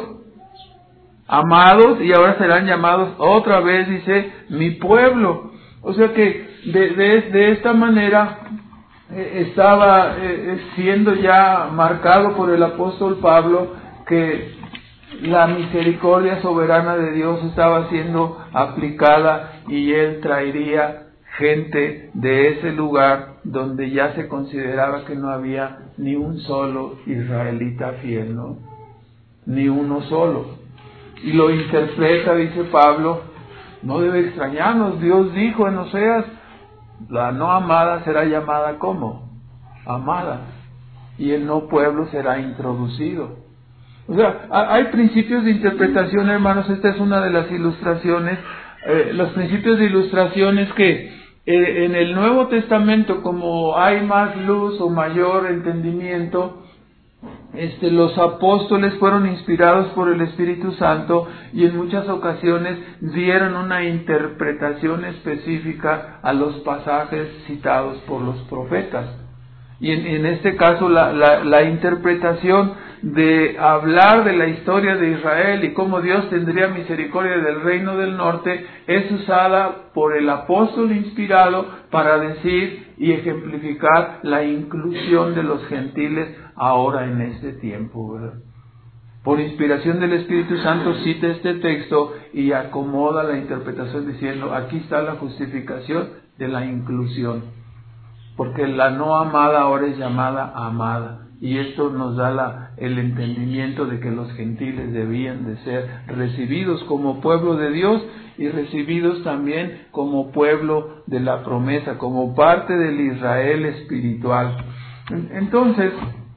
S1: amados, y ahora serán llamados otra vez, dice, mi pueblo. O sea que de, de, de esta manera eh, estaba eh, siendo ya marcado por el apóstol Pablo que la misericordia soberana de Dios estaba siendo aplicada, y él traería gente de ese lugar donde ya se consideraba que no había ni un solo israelita fiel, ¿no? Ni uno solo. Y lo interpreta, dice Pablo, no debe extrañarnos, Dios dijo en Oseas, la no amada será llamada ¿cómo? Amada, y el no pueblo será introducido. O sea, hay principios de interpretación, hermanos. Esta es una de las ilustraciones, eh, los principios de ilustraciones que eh, en el Nuevo Testamento, como hay más luz o mayor entendimiento, este, los apóstoles fueron inspirados por el Espíritu Santo y en muchas ocasiones dieron una interpretación específica a los pasajes citados por los profetas. Y en, en este caso la, la, la interpretación de hablar de la historia de Israel y cómo Dios tendría misericordia del reino del norte es usada por el apóstol inspirado para decir y ejemplificar la inclusión de los gentiles ahora en este tiempo, ¿verdad? Por inspiración del Espíritu Santo cita este texto y acomoda la interpretación diciendo, aquí está la justificación de la inclusión, porque la no amada ahora es llamada amada. Y esto nos da la, el entendimiento de que los gentiles debían de ser recibidos como pueblo de Dios y recibidos también como pueblo de la promesa, como parte del Israel espiritual. Entonces,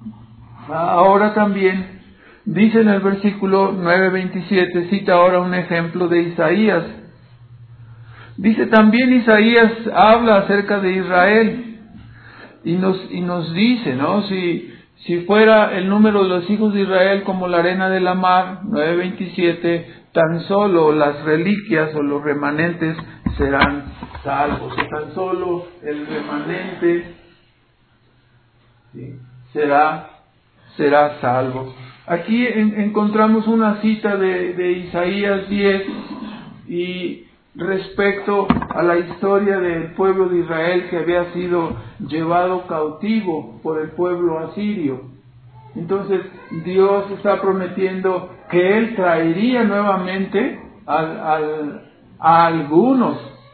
S1: ahora también dice en el versículo nueve veintisiete, cita ahora un ejemplo de Isaías. Dice también Isaías habla acerca de Israel y nos, y nos dice, ¿no? Si Si fuera el número de los hijos de Israel como la arena de la mar, nueve veintisiete, tan solo las reliquias o los remanentes serán salvos. Tan solo el remanente ¿sí? será, será salvo. Aquí en, encontramos una cita de, de Isaías diez y respecto a la historia del pueblo de Israel que había sido llevado cautivo por el pueblo asirio. Entonces Dios está prometiendo que Él traería nuevamente al, al, a algunos,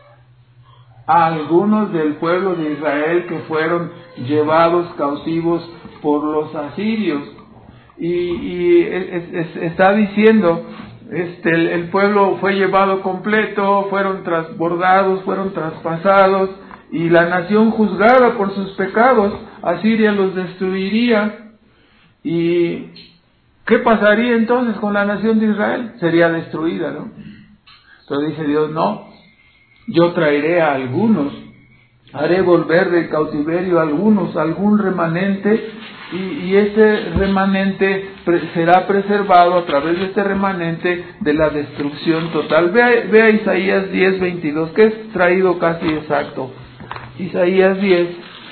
S1: a algunos del pueblo de Israel que fueron llevados cautivos por los asirios. Y, y es, es, está diciendo, Este, el, el pueblo fue llevado completo, fueron transbordados, fueron traspasados, y la nación juzgada por sus pecados, Asiria los destruiría. ¿Y qué pasaría entonces con la nación de Israel? Sería destruida, ¿no? Pero dice Dios, no, yo traeré a algunos haré volver del cautiverio algunos, algún remanente, y, y ese remanente pre, será preservado a través de este remanente de la destrucción total. Vea, vea Isaías diez, veintidós, que es traído casi exacto. Isaías diez.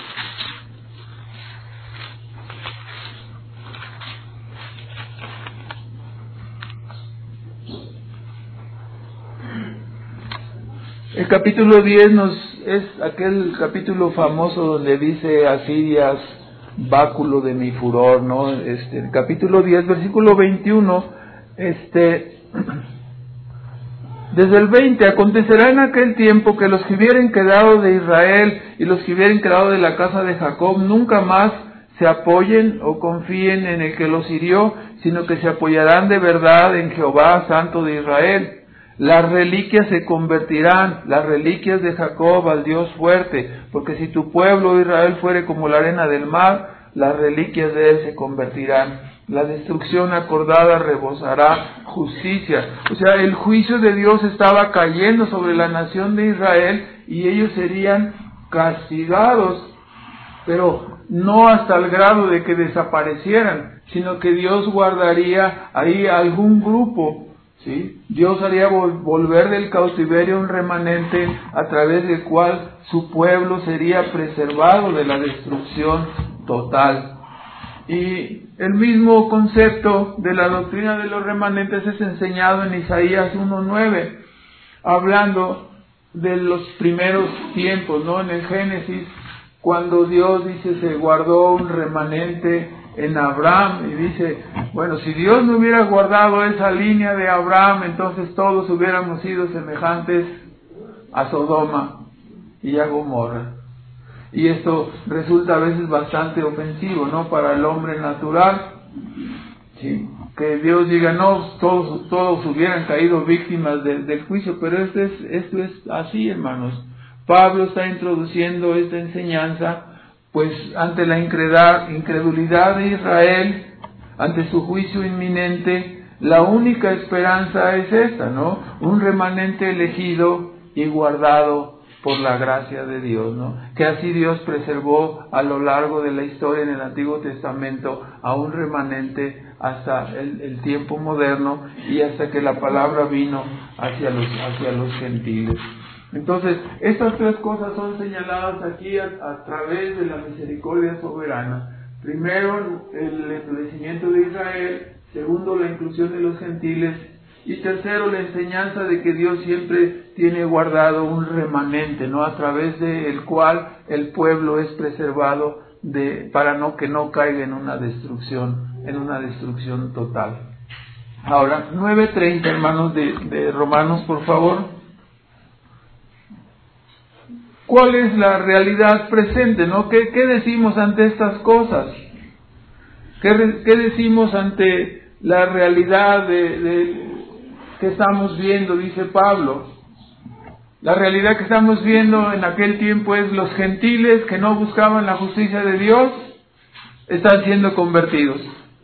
S1: El capítulo diez nos es aquel capítulo famoso donde dice Asirias, báculo de mi furor, ¿no? Este, el capítulo diez, versículo veintiuno, este, desde el veinte, acontecerá en aquel tiempo que los que hubieren quedado de Israel y los que hubieren quedado de la casa de Jacob nunca más se apoyen o confíen en el que los hirió, sino que se apoyarán de verdad en Jehová, Santo de Israel. Las reliquias se convertirán, las reliquias de Jacob al Dios fuerte, porque si tu pueblo Israel fuere como la arena del mar, las reliquias de él se convertirán. La destrucción acordada rebosará justicia. O sea, el juicio de Dios estaba cayendo sobre la nación de Israel y ellos serían castigados, pero no hasta el grado de que desaparecieran, sino que Dios guardaría ahí algún grupo. ¿Sí? Dios haría vol- volver del cautiverio un remanente a través del cual su pueblo sería preservado de la destrucción total. Y el mismo concepto de la doctrina de los remanentes es enseñado en Isaías uno nueve, hablando de los primeros tiempos, ¿no? En el Génesis, cuando Dios dice se guardó un remanente en Abraham, y dice, bueno, si Dios no hubiera guardado esa línea de Abraham, entonces todos hubiéramos sido semejantes a Sodoma y a Gomorra. Y esto resulta a veces bastante ofensivo, ¿no? Para el hombre natural, ¿sí? Que Dios diga, no, todos, todos hubieran caído víctimas de, del juicio, pero esto es, esto es así, hermanos. Pablo está introduciendo esta enseñanza, pues ante la incredulidad de Israel, ante su juicio inminente, la única esperanza es esta, ¿no? Un remanente elegido y guardado por la gracia de Dios, ¿no? Que así Dios preservó a lo largo de la historia en el Antiguo Testamento a un remanente hasta el, el tiempo moderno y hasta que la palabra vino hacia los, hacia los gentiles. Entonces, estas tres cosas son señaladas aquí a, a través de la misericordia soberana. Primero, el establecimiento de Israel. Segundo, la inclusión de los gentiles. Y tercero, la enseñanza de que Dios siempre tiene guardado un remanente, ¿no? A través del cual el pueblo es preservado de, para no que no caiga en una destrucción, en una destrucción total. Ahora, nueve treinta, hermanos de, de Romanos, por favor. ¿Cuál es la realidad presente, no? ¿Qué, qué decimos ante estas cosas? ¿Qué, qué decimos ante la realidad de, de, que estamos viendo, dice Pablo? La realidad que estamos viendo en aquel tiempo es los gentiles que no buscaban la justicia de Dios están siendo convertidos.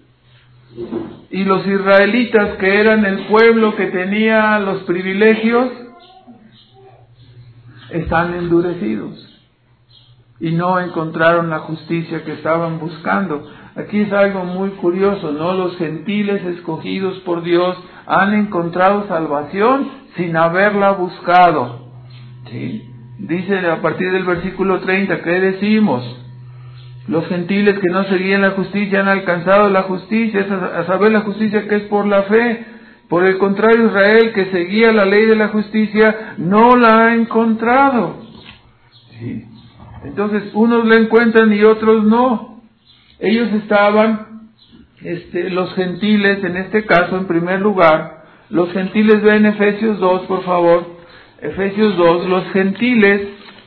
S1: Y los israelitas, que eran el pueblo que tenía los privilegios, están endurecidos y no encontraron la justicia que estaban buscando. Aquí es algo muy curioso, ¿no? Los gentiles escogidos por Dios han encontrado salvación sin haberla buscado. ¿Sí? Dice a partir del versículo treinta, ¿qué decimos? Los gentiles que no seguían la justicia han alcanzado la justicia, es a saber la justicia que es por la fe. Por el contrario, Israel, que seguía la ley de la justicia, no la ha encontrado. ¿Sí? Entonces, unos la encuentran y otros no. Ellos estaban, este, los gentiles, en este caso, en primer lugar, los gentiles, ven Efesios dos, por favor. Efesios dos, los gentiles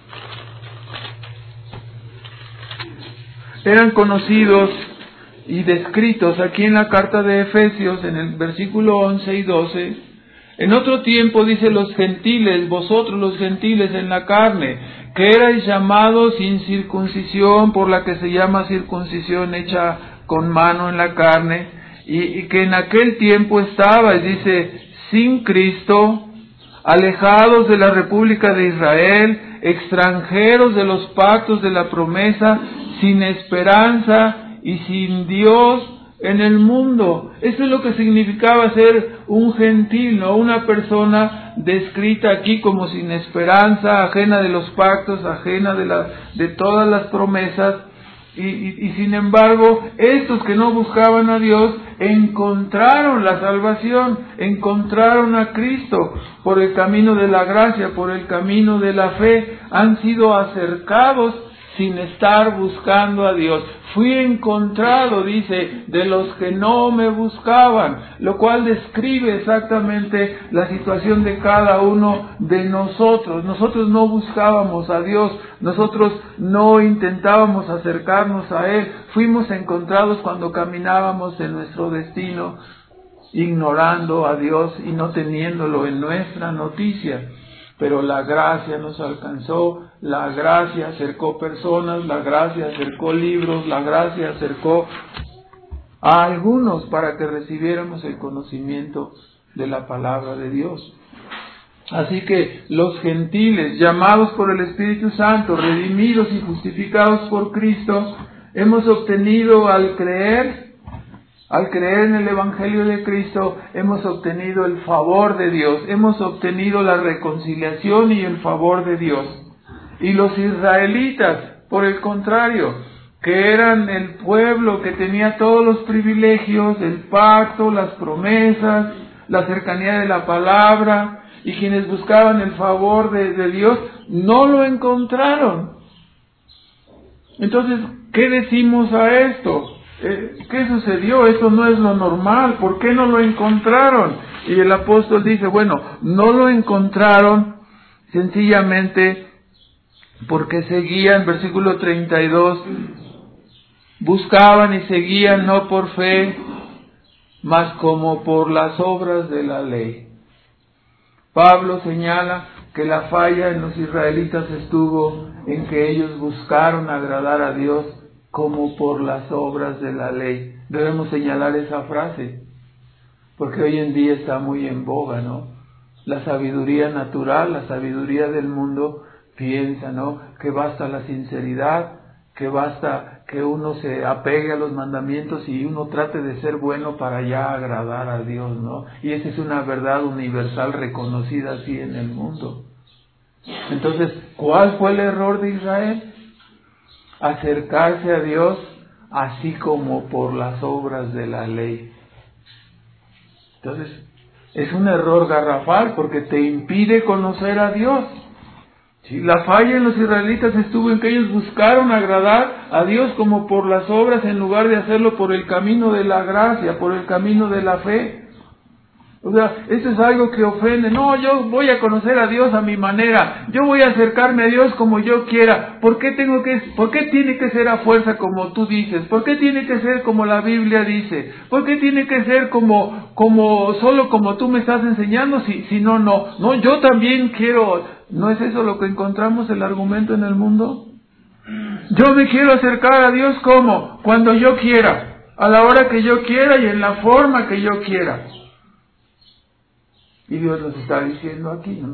S1: eran conocidos y descritos aquí en la carta de Efesios, en el versículo once y doce. En otro tiempo dice los gentiles, vosotros los gentiles en la carne, que erais llamados sin circuncisión, por la que se llama circuncisión hecha con mano en la carne, y, y que en aquel tiempo estabais, dice, sin Cristo, alejados de la República de Israel, extranjeros de los pactos de la promesa, sin esperanza y sin Dios en el mundo. Eso es lo que significaba ser un gentil, ¿no? Una persona descrita aquí como sin esperanza, ajena de los pactos, ajena de, la, de todas las promesas. Y, y, y sin embargo, estos que no buscaban a Dios encontraron la salvación, encontraron a Cristo por el camino de la gracia, por el camino de la fe, han sido acercados sin estar buscando a Dios. Fui encontrado, dice, de los que no me buscaban, lo cual describe exactamente la situación de cada uno de nosotros. Nosotros no buscábamos a Dios, nosotros no intentábamos acercarnos a Él, fuimos encontrados cuando caminábamos en nuestro destino, ignorando a Dios y no teniéndolo en nuestra noticia. Pero la gracia nos alcanzó, la gracia acercó personas, la gracia acercó libros, la gracia acercó a algunos para que recibiéramos el conocimiento de la palabra de Dios. Así que los gentiles, llamados por el Espíritu Santo, redimidos y justificados por Cristo, hemos obtenido al creer Al creer en el Evangelio de Cristo, hemos obtenido el favor de Dios, hemos obtenido la reconciliación y el favor de Dios. Y los israelitas, por el contrario, que eran el pueblo que tenía todos los privilegios, el pacto, las promesas, la cercanía de la palabra, y quienes buscaban el favor de, de Dios, no lo encontraron. Entonces, ¿qué decimos a esto? ¿Qué sucedió? Esto no es lo normal. ¿Por qué no lo encontraron? Y el apóstol dice, bueno, no lo encontraron sencillamente porque seguían, versículo treinta y dos, buscaban y seguían no por fe, mas como por las obras de la ley. Pablo señala que la falla en los israelitas estuvo en que ellos buscaron agradar a Dios como por las obras de la ley. Debemos señalar esa frase, porque hoy en día está muy en boga, ¿no? La sabiduría natural, la sabiduría del mundo piensa, ¿no?, que basta la sinceridad, que basta que uno se apegue a los mandamientos y uno trate de ser bueno para ya agradar a Dios, ¿no? Y esa es una verdad universal reconocida así en el mundo. Entonces, ¿cuál fue el error de Israel? Acercarse a Dios así como por las obras de la ley. Entonces, es un error garrafal porque te impide conocer a Dios. ¿Sí? La falla en los israelitas estuvo en que ellos buscaron agradar a Dios como por las obras en lugar de hacerlo por el camino de la gracia, por el camino de la fe. O sea, eso es algo que ofende. No, yo voy a conocer a Dios a mi manera. Yo voy a acercarme a Dios como yo quiera. ¿Por qué tengo que, por qué tiene que ser a fuerza como tú dices? ¿Por qué tiene que ser como la Biblia dice? ¿Por qué tiene que ser como, como, solo como tú me estás enseñando? Si, si no, no. No, yo también quiero. ¿No es eso lo que encontramos el argumento en el mundo? Yo me quiero acercar a Dios como, cuando yo quiera, a la hora que yo quiera y en la forma que yo quiera. Y Dios nos está diciendo aquí, ¿no?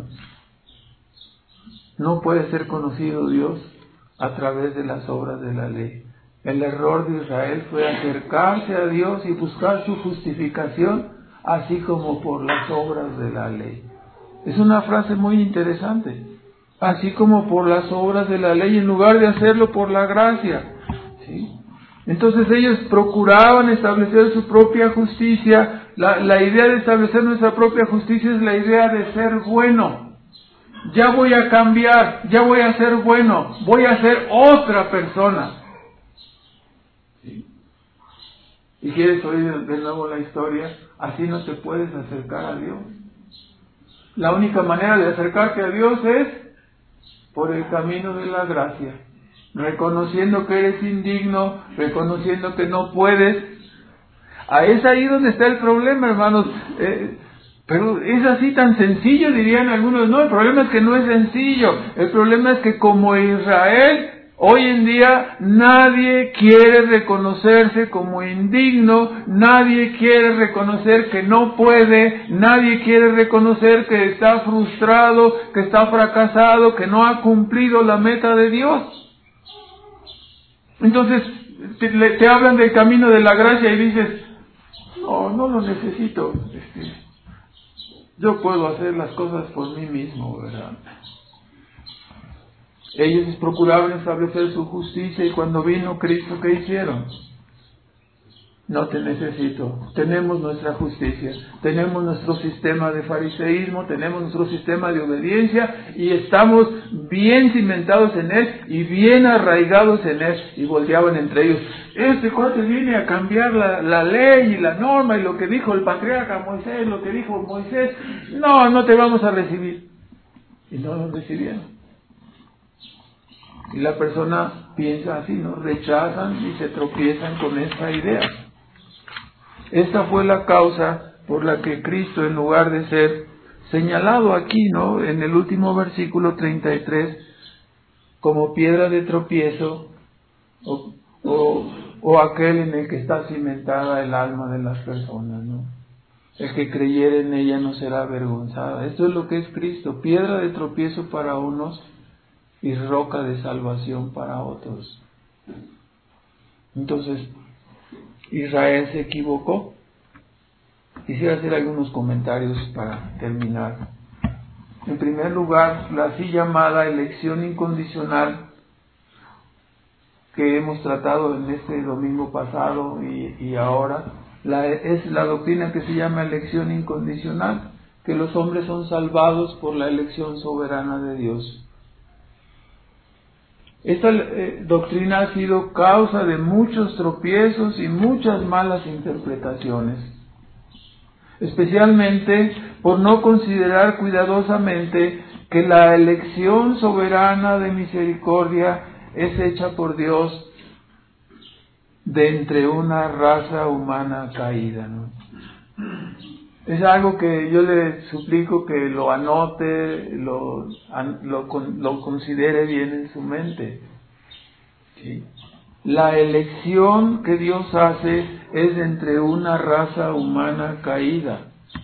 S1: No puede ser conocido Dios a través de las obras de la ley. El error de Israel fue acercarse a Dios y buscar su justificación, así como por las obras de la ley. Es una frase muy interesante. Así como por las obras de la ley, en lugar de hacerlo por la gracia. ¿Sí? Entonces ellos procuraban establecer su propia justicia. La, la idea de establecer nuestra propia justicia es la idea de ser bueno. Ya voy a cambiar, ya voy a ser bueno, voy a ser otra persona. ¿Sí? ¿Y quieres oír de nuevo la historia? Así no te puedes acercar a Dios. La única manera de acercarte a Dios es por el camino de la gracia, reconociendo que eres indigno, reconociendo que no puedes. Ah, es ahí donde está el problema, hermanos. Eh, pero es así tan sencillo, dirían algunos. No, el problema es que no es sencillo. El problema es que como Israel Hoy en día nadie quiere reconocerse como indigno, nadie quiere reconocer que no puede, nadie quiere reconocer que está frustrado, que está fracasado, que no ha cumplido la meta de Dios. Entonces te, te hablan del camino de la gracia y dices, no, no lo necesito, este, yo puedo hacer las cosas por mí mismo, ¿verdad? Ellos procuraban establecer su justicia y cuando vino Cristo, ¿qué hicieron? No te necesito. Tenemos nuestra justicia, tenemos nuestro sistema de fariseísmo, tenemos nuestro sistema de obediencia y estamos bien cimentados en él y bien arraigados en él. Y volteaban entre ellos, este cuate viene a cambiar la, la ley y la norma y lo que dijo el patriarca Moisés, lo que dijo Moisés, no, no te vamos a recibir. Y no lo recibieron. Y la persona piensa así, ¿no? Rechazan y se tropiezan con esta idea. Esta fue la causa por la que Cristo, en lugar de ser señalado aquí, ¿no? En el último versículo treinta y tres, como piedra de tropiezo, o, o, o aquel en el que está cimentada el alma de las personas, ¿no? El que creyere en ella no será avergonzada. Esto es lo que es Cristo, piedra de tropiezo para unos y roca de salvación para otros. Entonces, Israel se equivocó. Quisiera hacer algunos comentarios para terminar. En primer lugar, la así llamada elección incondicional que hemos tratado en este domingo pasado y, y ahora, la, es la doctrina que se llama elección incondicional, que los hombres son salvados por la elección soberana de Dios. Esta eh, doctrina ha sido causa de muchos tropiezos y muchas malas interpretaciones, especialmente por no considerar cuidadosamente que la elección soberana de misericordia es hecha por Dios de entre una raza humana caída, ¿no? Es algo que yo le suplico que lo anote, lo, lo, lo considere bien en su mente. ¿Sí? La elección que Dios hace es entre una raza humana caída.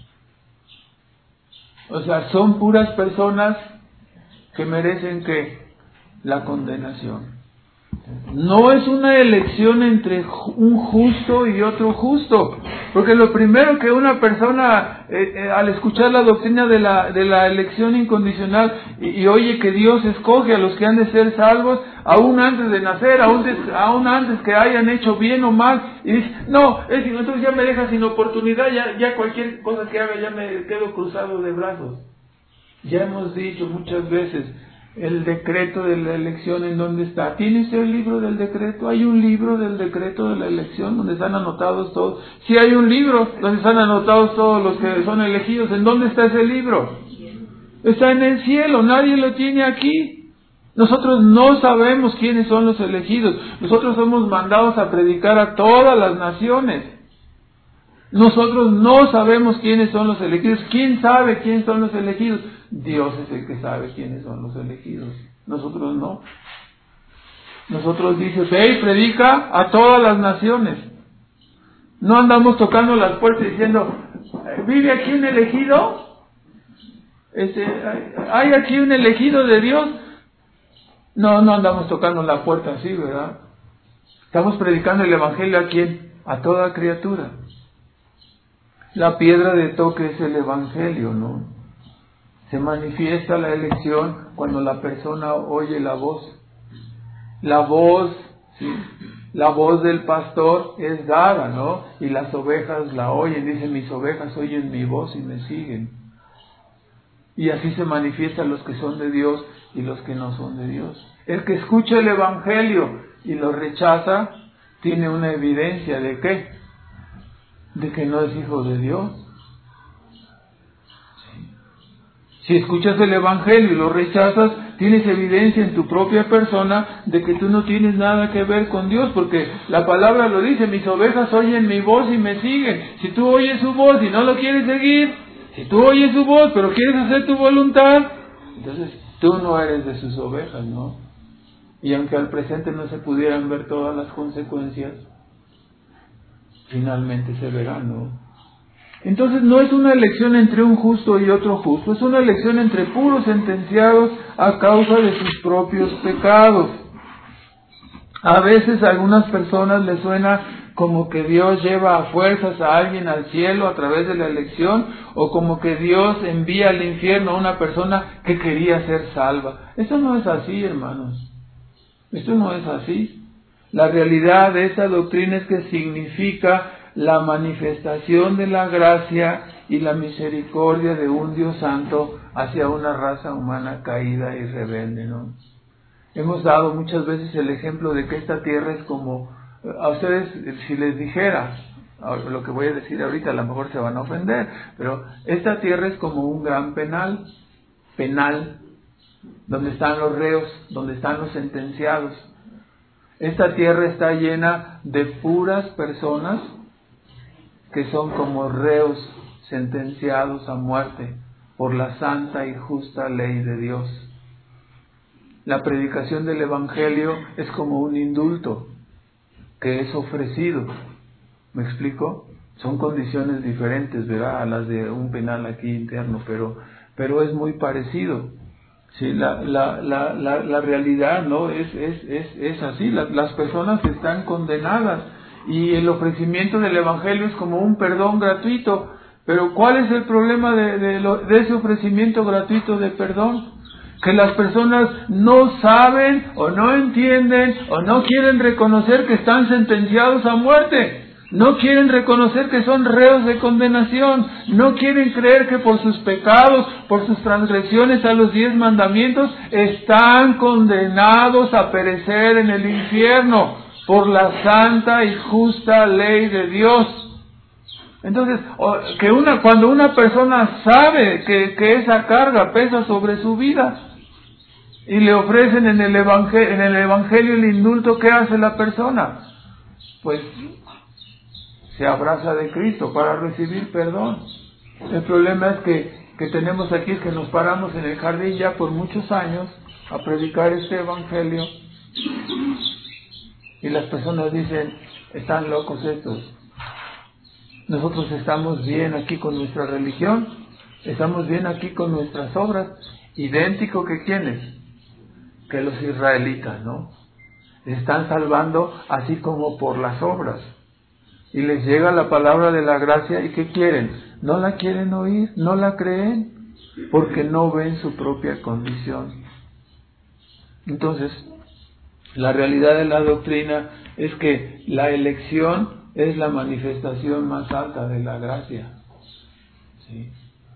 S1: O sea, son puras personas que merecen ¿qué? La condenación. No es una elección entre un justo y otro justo, porque lo primero que una persona eh, eh, al escuchar la doctrina de la de la elección incondicional y, y oye que Dios escoge a los que han de ser salvos aún antes de nacer, aún, de, aún antes que hayan hecho bien o mal, y dice, no, es, entonces ya me deja sin oportunidad, ya, ya cualquier cosa que haga ya me quedo cruzado de brazos. Ya hemos dicho muchas veces, el decreto de la elección, ¿en dónde está? ¿Tiene usted el libro del decreto? ¿Hay un libro del decreto de la elección donde están anotados todos? Sí, hay un libro donde están anotados todos los que son elegidos. ¿En dónde está ese libro? Está en el cielo, nadie lo tiene aquí. Nosotros no sabemos quiénes son los elegidos. Nosotros somos mandados a predicar a todas las naciones. Nosotros no sabemos quiénes son los elegidos. ¿Quién sabe quiénes son los elegidos? Dios es el que sabe quiénes son los elegidos. Nosotros no. Nosotros dice, ve y predica a todas las naciones. No andamos tocando las puertas diciendo, ¿vive aquí un elegido? Este, ¿hay aquí un elegido de Dios? No, no andamos tocando la puerta así, ¿verdad? Estamos predicando el evangelio ¿a quién? A toda criatura. La piedra de toque es el evangelio, ¿no? Se manifiesta la elección cuando la persona oye la voz. La voz, ¿sí? La voz del pastor es dada, ¿no? Y las ovejas la oyen. Dice, mis ovejas oyen mi voz y me siguen. Y así se manifiestan los que son de Dios y los que no son de Dios. El que escucha el evangelio y lo rechaza, tiene una evidencia de ¿qué? De que no es hijo de Dios. Si escuchas el evangelio y lo rechazas, tienes evidencia en tu propia persona de que tú no tienes nada que ver con Dios, porque la palabra lo dice, mis ovejas oyen mi voz y me siguen. Si tú oyes su voz y no lo quieres seguir, si tú oyes su voz pero quieres hacer tu voluntad, entonces tú no eres de sus ovejas, ¿no? Y aunque al presente no se pudieran ver todas las consecuencias, finalmente se verán, ¿no? Entonces no es una elección entre un justo y otro justo, es una elección entre puros sentenciados a causa de sus propios pecados. A veces a algunas personas les suena como que Dios lleva a fuerzas a alguien al cielo a través de la elección, o como que Dios envía al infierno a una persona que quería ser salva. Esto no es así, hermanos. Esto no es así. La realidad de esta doctrina es que significa la manifestación de la gracia y la misericordia de un Dios santo hacia una raza humana caída y rebelde, ¿no? Hemos dado muchas veces el ejemplo de que esta tierra es como, a ustedes, si les dijera, lo que voy a decir ahorita a lo mejor se van a ofender, pero esta tierra es como un gran penal, penal, donde están los reos, donde están los sentenciados. Esta tierra está llena de puras personas que son como reos sentenciados a muerte por la santa y justa ley de Dios. La predicación del Evangelio es como un indulto que es ofrecido. ¿Me explico? Son condiciones diferentes, ¿verdad?, a las de un penal aquí interno, pero, pero es muy parecido. Sí, la, la, la, la, la realidad, ¿no?, es, es, es, es así. Las, las personas están condenadas y el ofrecimiento del Evangelio es como un perdón gratuito. Pero ¿cuál es el problema de, de, lo, de ese ofrecimiento gratuito de perdón? Que las personas no saben o no entienden o no quieren reconocer que están sentenciados a muerte. No quieren reconocer que son reos de condenación. No quieren creer que por sus pecados, por sus transgresiones a los diez mandamientos, están condenados a perecer en el infierno por la santa y justa ley de Dios. Entonces, que una, cuando una persona sabe que, que esa carga pesa sobre su vida y le ofrecen en el evangelio, en el evangelio el indulto, ¿qué hace la persona? Pues se abraza de Cristo para recibir perdón. El problema es que, que tenemos aquí es que nos paramos en el jardín ya por muchos años a predicar este evangelio y las personas dicen, están locos estos. Nosotros estamos bien aquí con nuestra religión, estamos bien aquí con nuestras obras, idéntico que quienes, que los israelitas, ¿no? Están salvando así como por las obras. Y les llega la palabra de la gracia y ¿qué quieren? No la quieren oír, no la creen, porque no ven su propia condición. Entonces, la realidad de la doctrina es que la elección es la manifestación más alta de la gracia. ¿Sí?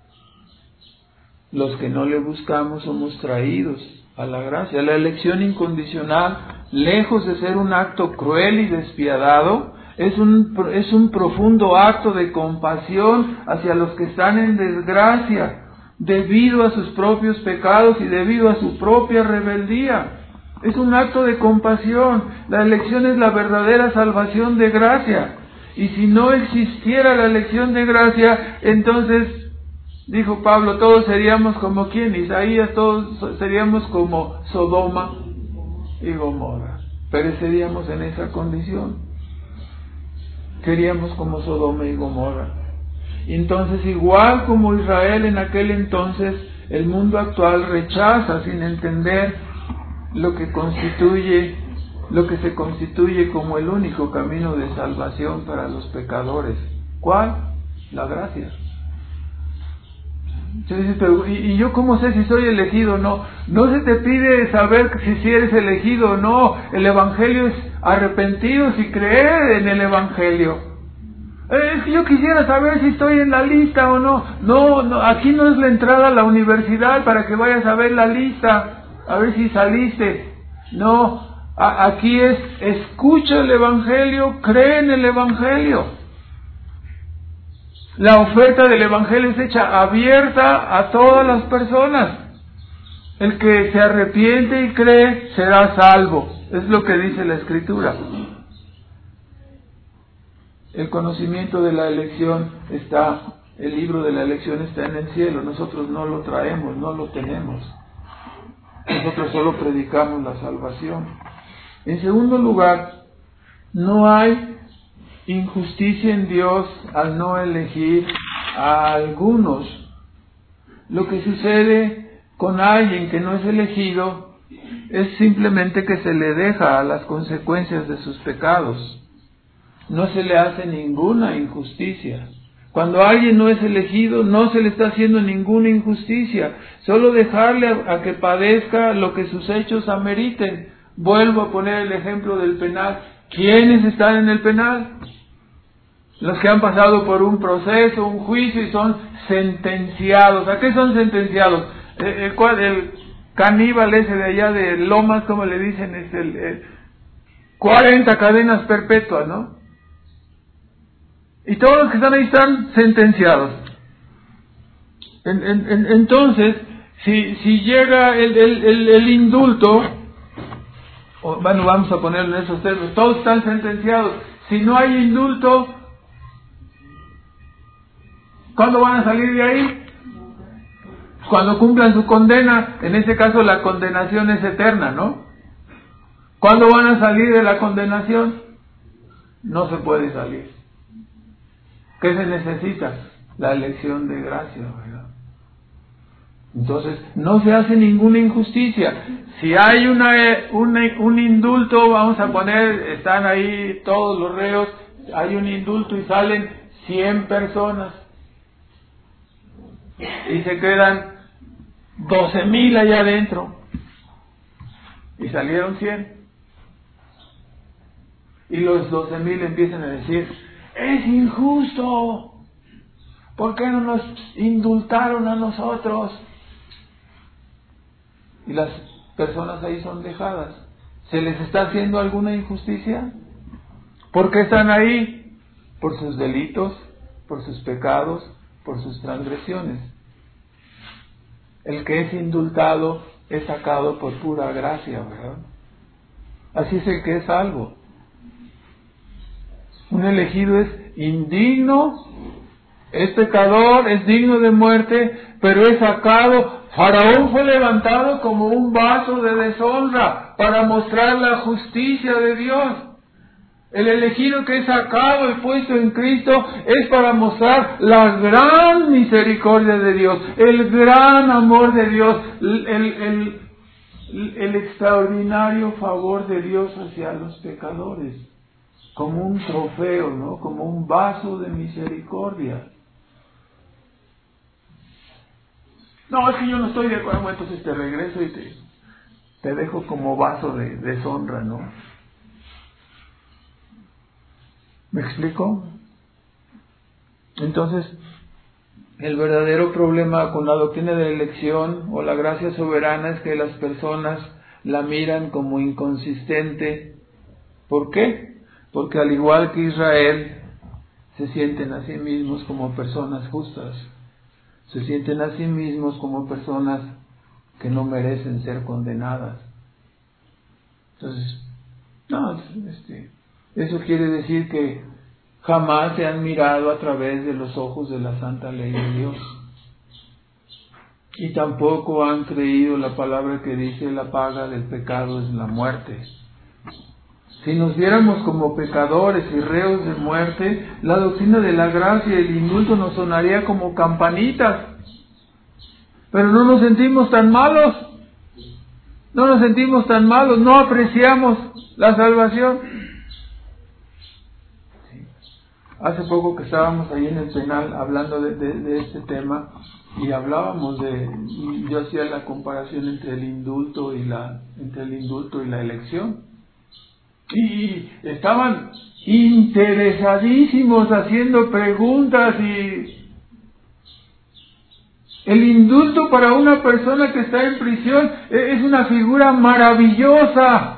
S1: Los que no le buscamos somos traídos a la gracia. La elección incondicional, lejos de ser un acto cruel y despiadado, es un, es un profundo acto de compasión hacia los que están en desgracia, debido a sus propios pecados y debido a su propia rebeldía. Es un acto de compasión. La elección es la verdadera salvación de gracia. Y si no existiera la elección de gracia, entonces, dijo Pablo, todos seríamos como ¿quién? Isaías, todos seríamos como Sodoma y Gomorra. Pereceríamos en esa condición. Seríamos como Sodoma y Gomorra. Entonces, igual como Israel en aquel entonces, el mundo actual rechaza sin entender lo que constituye, lo que se constituye como el único camino de salvación para los pecadores. ¿Cuál? La gracia. Entonces, pero, ¿y, ¿y yo cómo sé si soy elegido o no? No se te pide saber si, si eres elegido o no. El Evangelio es arrepentidos y creer en el Evangelio. Es que yo quisiera saber si estoy en la lista o no. No, no, aquí no es la entrada a la universidad para que vayas a ver la lista, a ver si saliste. No, a, aquí es escucha el Evangelio, cree en el Evangelio. La oferta del Evangelio es hecha abierta a todas las personas. El que se arrepiente y cree será salvo. Es lo que dice la Escritura. El conocimiento de la elección está, el libro de la elección está en el cielo. Nosotros no lo traemos, no lo tenemos. Nosotros solo predicamos la salvación. En segundo lugar, no hay injusticia en Dios al no elegir a algunos. Lo que sucede con alguien que no es elegido es simplemente que se le deja a las consecuencias de sus pecados. No se le hace ninguna injusticia. Cuando alguien no es elegido, no se le está haciendo ninguna injusticia. Solo dejarle a, a que padezca lo que sus hechos ameriten. Vuelvo a poner el ejemplo del penal. ¿Quiénes están en el penal? Los que han pasado por un proceso, un juicio y son sentenciados. ¿A qué son sentenciados? El, el, el caníbal ese de allá de Lomas, como le dicen, es el, el cuarenta cadenas perpetuas, ¿no? Y todos los que están ahí están sentenciados. En, en, en, entonces, si, si llega el, el, el, el indulto, o, bueno, vamos a ponerlo en esos términos, todos están sentenciados. Si no hay indulto, ¿cuándo van a salir de ahí? Cuando cumplan su condena. En ese caso la condenación es eterna, ¿no? ¿Cuándo van a salir de la condenación? No se puede salir. ¿Qué se necesita? La elección de gracia, ¿verdad? Entonces, no se hace ninguna injusticia. Si hay una, una, un indulto, vamos a poner, están ahí todos los reos, hay un indulto y salen cien personas. Y se quedan doce mil allá adentro. Y salieron cien. Y los doce mil empiezan a decir, es injusto. ¿Por qué no nos indultaron a nosotros? Y las personas ahí son dejadas. ¿Se les está haciendo alguna injusticia? ¿Por qué están ahí? Por sus delitos, por sus pecados, por sus transgresiones. El que es indultado es sacado por pura gracia, ¿verdad? Así es el que es salvo. Un elegido es indigno, es pecador, es digno de muerte, pero es sacado. Faraón fue levantado como un vaso de deshonra para mostrar la justicia de Dios. El elegido que es sacado y puesto en Cristo es para mostrar la gran misericordia de Dios, el gran amor de Dios, el, el, el, el extraordinario favor de Dios hacia los pecadores. Como un trofeo, ¿no? Como un vaso de misericordia. No, es que yo no estoy de acuerdo, bueno, entonces te regreso y te, te dejo como vaso de deshonra, ¿no? ¿Me explico? Entonces, el verdadero problema con la doctrina de la elección o la gracia soberana es que las personas la miran como inconsistente. ¿Por qué? Porque al igual que Israel, se sienten a sí mismos como personas justas. Se sienten a sí mismos como personas que no merecen ser condenadas. Entonces, no, este, eso quiere decir que jamás se han mirado a través de los ojos de la santa ley de Dios. Y tampoco han creído la palabra que dice la paga del pecado es la muerte. Si nos viéramos como pecadores y reos de muerte, la doctrina de la gracia y el indulto nos sonaría como campanitas. Pero no nos sentimos tan malos. No nos sentimos tan malos. No apreciamos la salvación. Hace poco que estábamos ahí en el penal hablando de, de, de este tema y hablábamos de, y yo hacía la comparación entre el indulto y la, entre el indulto y la elección. Y estaban interesadísimos haciendo preguntas y el indulto para una persona que está en prisión es una figura maravillosa.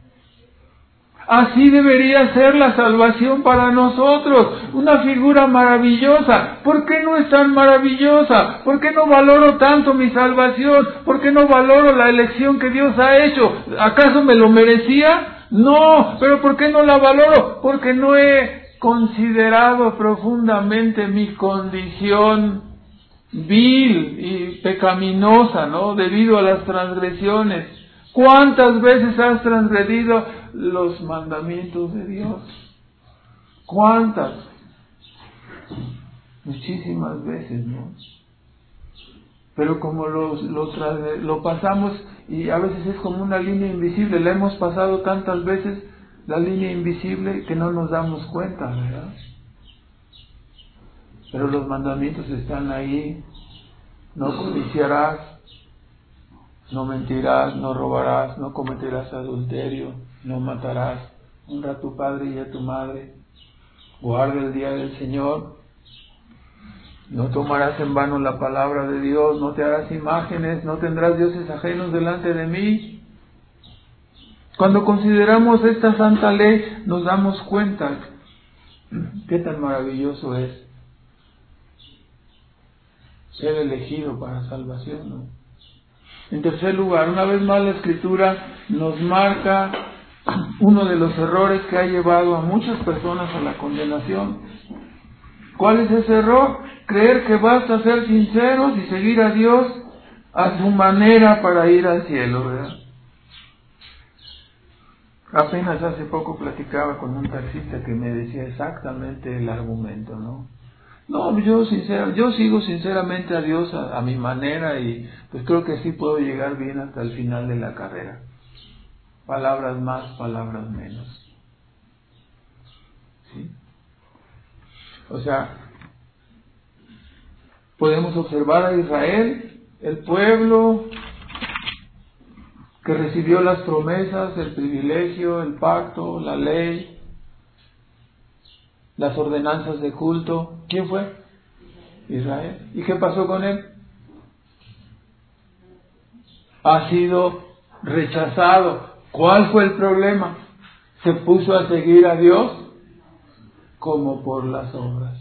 S1: Así debería ser la salvación para nosotros, una figura maravillosa. ¿Por qué no es tan maravillosa? ¿Por qué no valoro tanto mi salvación? ¿Por qué no valoro la elección que Dios ha hecho? ¿Acaso me lo merecía? No, pero ¿por qué no la valoro? Porque no he considerado profundamente mi condición vil y pecaminosa, ¿no? Debido a las transgresiones. ¿Cuántas veces has transgredido los mandamientos de Dios? ¿Cuántas? Muchísimas veces, ¿no? Pero como lo, lo, lo pasamos, y a veces es como una línea invisible, la hemos pasado tantas veces, la línea invisible, que no nos damos cuenta, ¿verdad? Pero los mandamientos están ahí. No codiciarás, no mentirás, no robarás, no cometerás adulterio, no matarás, honra a tu padre y a tu madre, guarda el día del Señor, no tomarás en vano la palabra de Dios, no te harás imágenes, no tendrás dioses ajenos delante de mí. Cuando consideramos esta santa ley, nos damos cuenta qué tan maravilloso es ser elegido para salvación, ¿no? En tercer lugar, una vez más la Escritura nos marca uno de los errores que ha llevado a muchas personas a la condenación. ¿Cuál es ese error? Creer que basta ser sinceros y seguir a Dios a su manera para ir al cielo, ¿verdad? Apenas hace poco platicaba con un taxista que me decía exactamente el argumento, ¿no? No, yo sincero, yo sigo sinceramente a Dios a, a mi manera y pues creo que sí puedo llegar bien hasta el final de la carrera. Palabras más, palabras menos. ¿Sí? O sea, podemos observar a Israel, el pueblo que recibió las promesas, el privilegio, el pacto, la ley, las ordenanzas de culto. ¿Quién fue? Israel. ¿Y qué pasó con él? Ha sido rechazado. ¿Cuál fue el problema? Se puso a seguir a Dios como por las obras.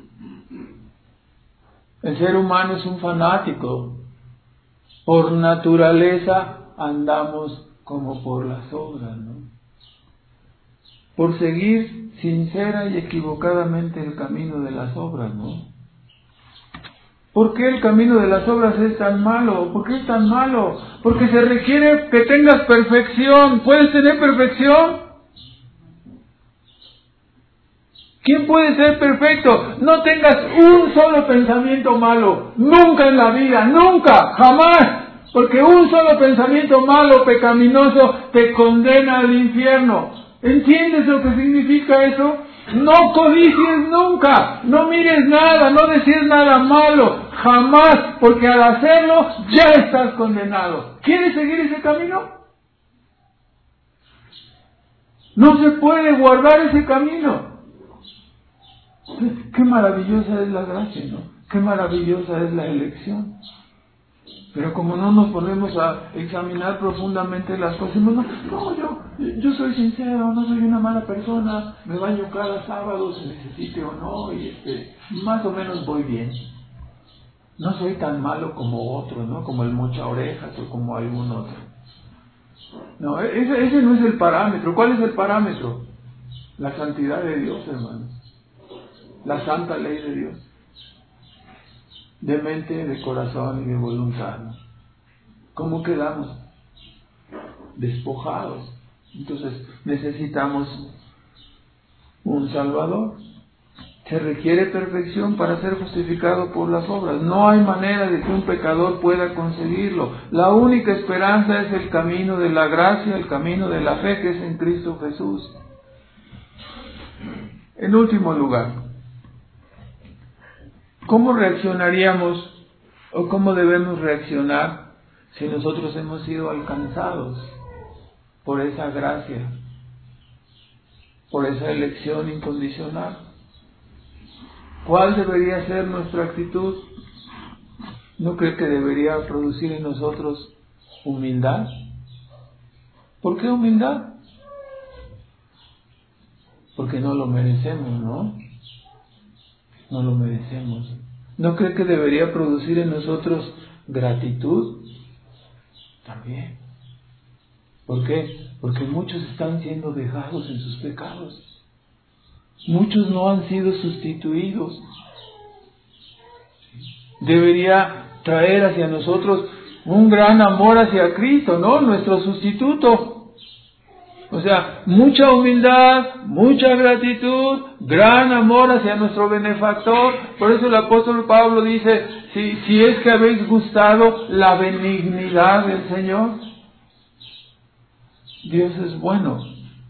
S1: El ser humano es un fanático. Por naturaleza andamos como por las obras, ¿no? Por seguir sincera y equivocadamente el camino de las obras, ¿no? ¿Por qué el camino de las obras es tan malo? ¿Por qué es tan malo? Porque se requiere que tengas perfección. ¿Puedes tener perfección? ¿Quién puede ser perfecto? No tengas un solo pensamiento malo. Nunca en la vida, nunca, jamás. Porque un solo pensamiento malo, pecaminoso, te condena al infierno. ¿Entiendes lo que significa eso? No codicies nunca, no mires nada, no desees nada malo, jamás, porque al hacerlo ya estás condenado. ¿Quieres seguir ese camino? No se puede guardar ese camino. Qué maravillosa es la gracia, ¿no? Qué maravillosa es la elección. Pero como no nos ponemos a examinar profundamente las cosas, no, no, yo, yo soy sincero, no soy una mala persona, me baño cada sábado, se necesite o no, y este, más o menos voy bien. No soy tan malo como otro, ¿no? Como el mocha orejas o como algún otro. No, ese, ese no es el parámetro. ¿Cuál es el parámetro? La santidad de Dios, hermanos. La santa ley de Dios. De mente, de corazón y de voluntad, ¿no? ¿Cómo quedamos? Despojados. Entonces necesitamos un Salvador. Se requiere perfección para ser justificado por las obras. No hay manera de que un pecador pueda conseguirlo. La única esperanza es el camino de la gracia, el camino de la fe que es en Cristo Jesús. En último lugar, ¿cómo reaccionaríamos o cómo debemos reaccionar si nosotros hemos sido alcanzados por esa gracia, por esa elección incondicional? ¿Cuál debería ser nuestra actitud? ¿No cree que debería producir en nosotros humildad? ¿Por qué humildad? Porque no lo merecemos, ¿no? No lo merecemos. ¿No cree que debería producir en nosotros gratitud? También. ¿Por qué? Porque muchos están siendo dejados en sus pecados. Muchos no han sido sustituidos. debería traer hacia nosotros un gran amor hacia Cristo, ¿no? Nuestro sustituto. O sea, mucha humildad, mucha gratitud, gran amor hacia nuestro benefactor. Por eso el apóstol Pablo dice, si, si es que habéis gustado la benignidad del Señor. Dios es bueno.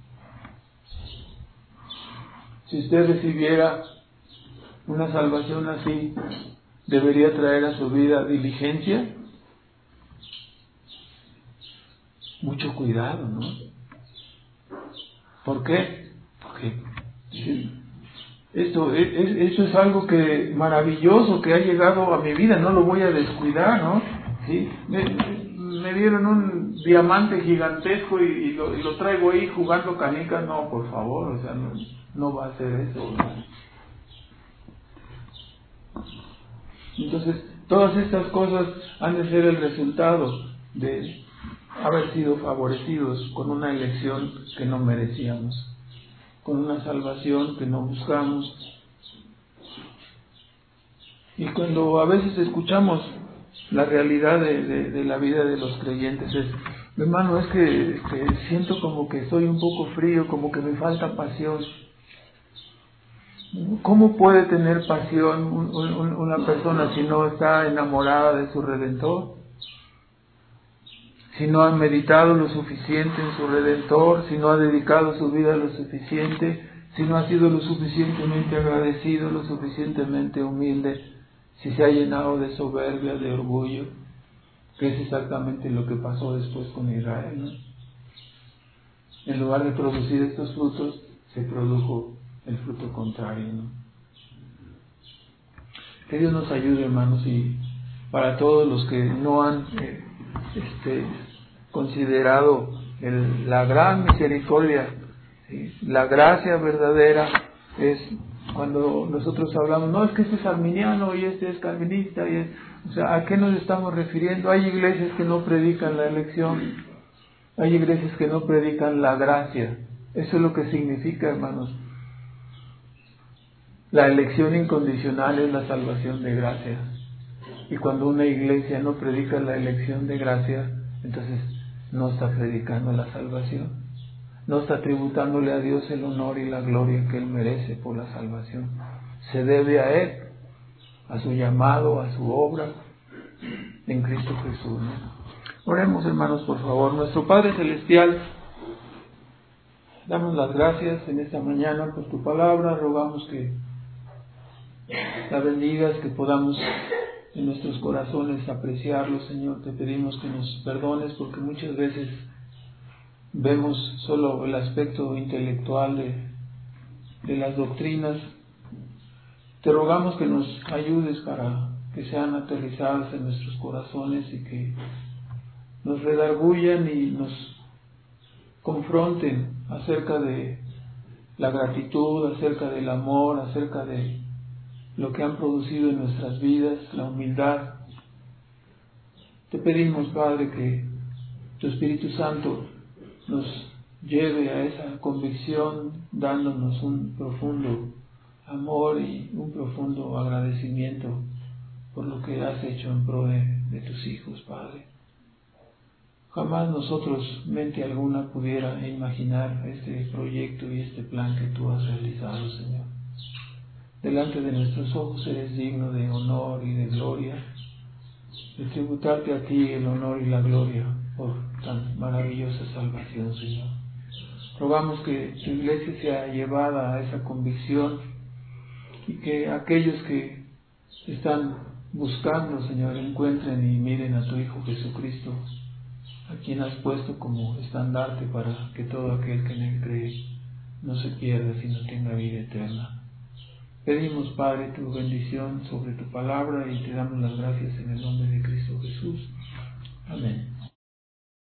S1: Si usted recibiera una salvación así, debería traer a su vida diligencia, mucho cuidado, ¿no? ¿Por qué? Porque esto, esto es algo que maravilloso que ha llegado a mi vida, no lo voy a descuidar, ¿no? ¿Sí? Me, me dieron un diamante gigantesco y, y, lo, y lo traigo ahí jugando canicas, no, por favor, o sea, no, no va a ser eso, ¿no? Entonces, todas estas cosas han de ser el resultado de haber sido favorecidos con una elección que no merecíamos, con una salvación que no buscamos. Y cuando a veces escuchamos la realidad de, de, de la vida de los creyentes, es, mi hermano, es que, que siento como que soy un poco frío, como que me falta pasión. ¿Cómo puede tener pasión un, un, una persona si no está enamorada de su Redentor? Si no ha meditado lo suficiente en su Redentor, si no ha dedicado su vida lo suficiente, si no ha sido lo suficientemente agradecido, lo suficientemente humilde, si se ha llenado de soberbia, de orgullo, que es exactamente lo que pasó después con Israel, ¿no? En lugar de producir estos frutos, se produjo el fruto contrario, ¿no? Que Dios nos ayude, hermanos, y para todos los que no han eh, este, considerado el, la gran misericordia, ¿sí? La gracia verdadera es cuando nosotros hablamos, no, es que este es arminiano y este es calvinista, y es, o sea, ¿a qué nos estamos refiriendo? Hay iglesias que no predican la elección, hay iglesias que no predican la gracia. Eso es lo que significa, hermanos. La elección incondicional es la salvación de gracia. Y cuando una iglesia no predica la elección de gracia, entonces no está predicando la salvación. No está tributándole a Dios el honor y la gloria que Él merece por la salvación. Se debe a Él, a su llamado, a su obra en Cristo Jesús, ¿no? Oremos, hermanos, por favor. Nuestro Padre Celestial, damos las gracias en esta mañana por tu palabra. Rogamos que la bendigas, que podamos en nuestros corazones apreciarlo, Señor. Te pedimos que nos perdones porque muchas veces vemos solo el aspecto intelectual de, de las doctrinas. Te rogamos que nos ayudes para que sean aterrizadas en nuestros corazones y que nos redarguyan y nos confronten acerca de la gratitud, acerca del amor, acerca de lo que han producido en nuestras vidas, la humildad. Te pedimos, Padre, que tu Espíritu Santo nos lleve a esa convicción, dándonos un profundo amor y un profundo agradecimiento por lo que has hecho en pro de, de tus hijos, Padre. Jamás nosotros, mente alguna, pudiera imaginar este proyecto y este plan que tú has realizado, Señor. Delante de nuestros ojos eres digno de honor y de gloria, de tributarte a ti el honor y la gloria por tan maravillosa salvación, Señor. Rogamos que tu iglesia sea llevada a esa convicción y que aquellos que están buscando, Señor, encuentren y miren a tu Hijo Jesucristo, a quien has puesto como estandarte para que todo aquel que en él cree no se pierda, sino tenga vida eterna. Pedimos, Padre, tu bendición sobre tu palabra y te damos las gracias en el nombre de Cristo Jesús. Amén.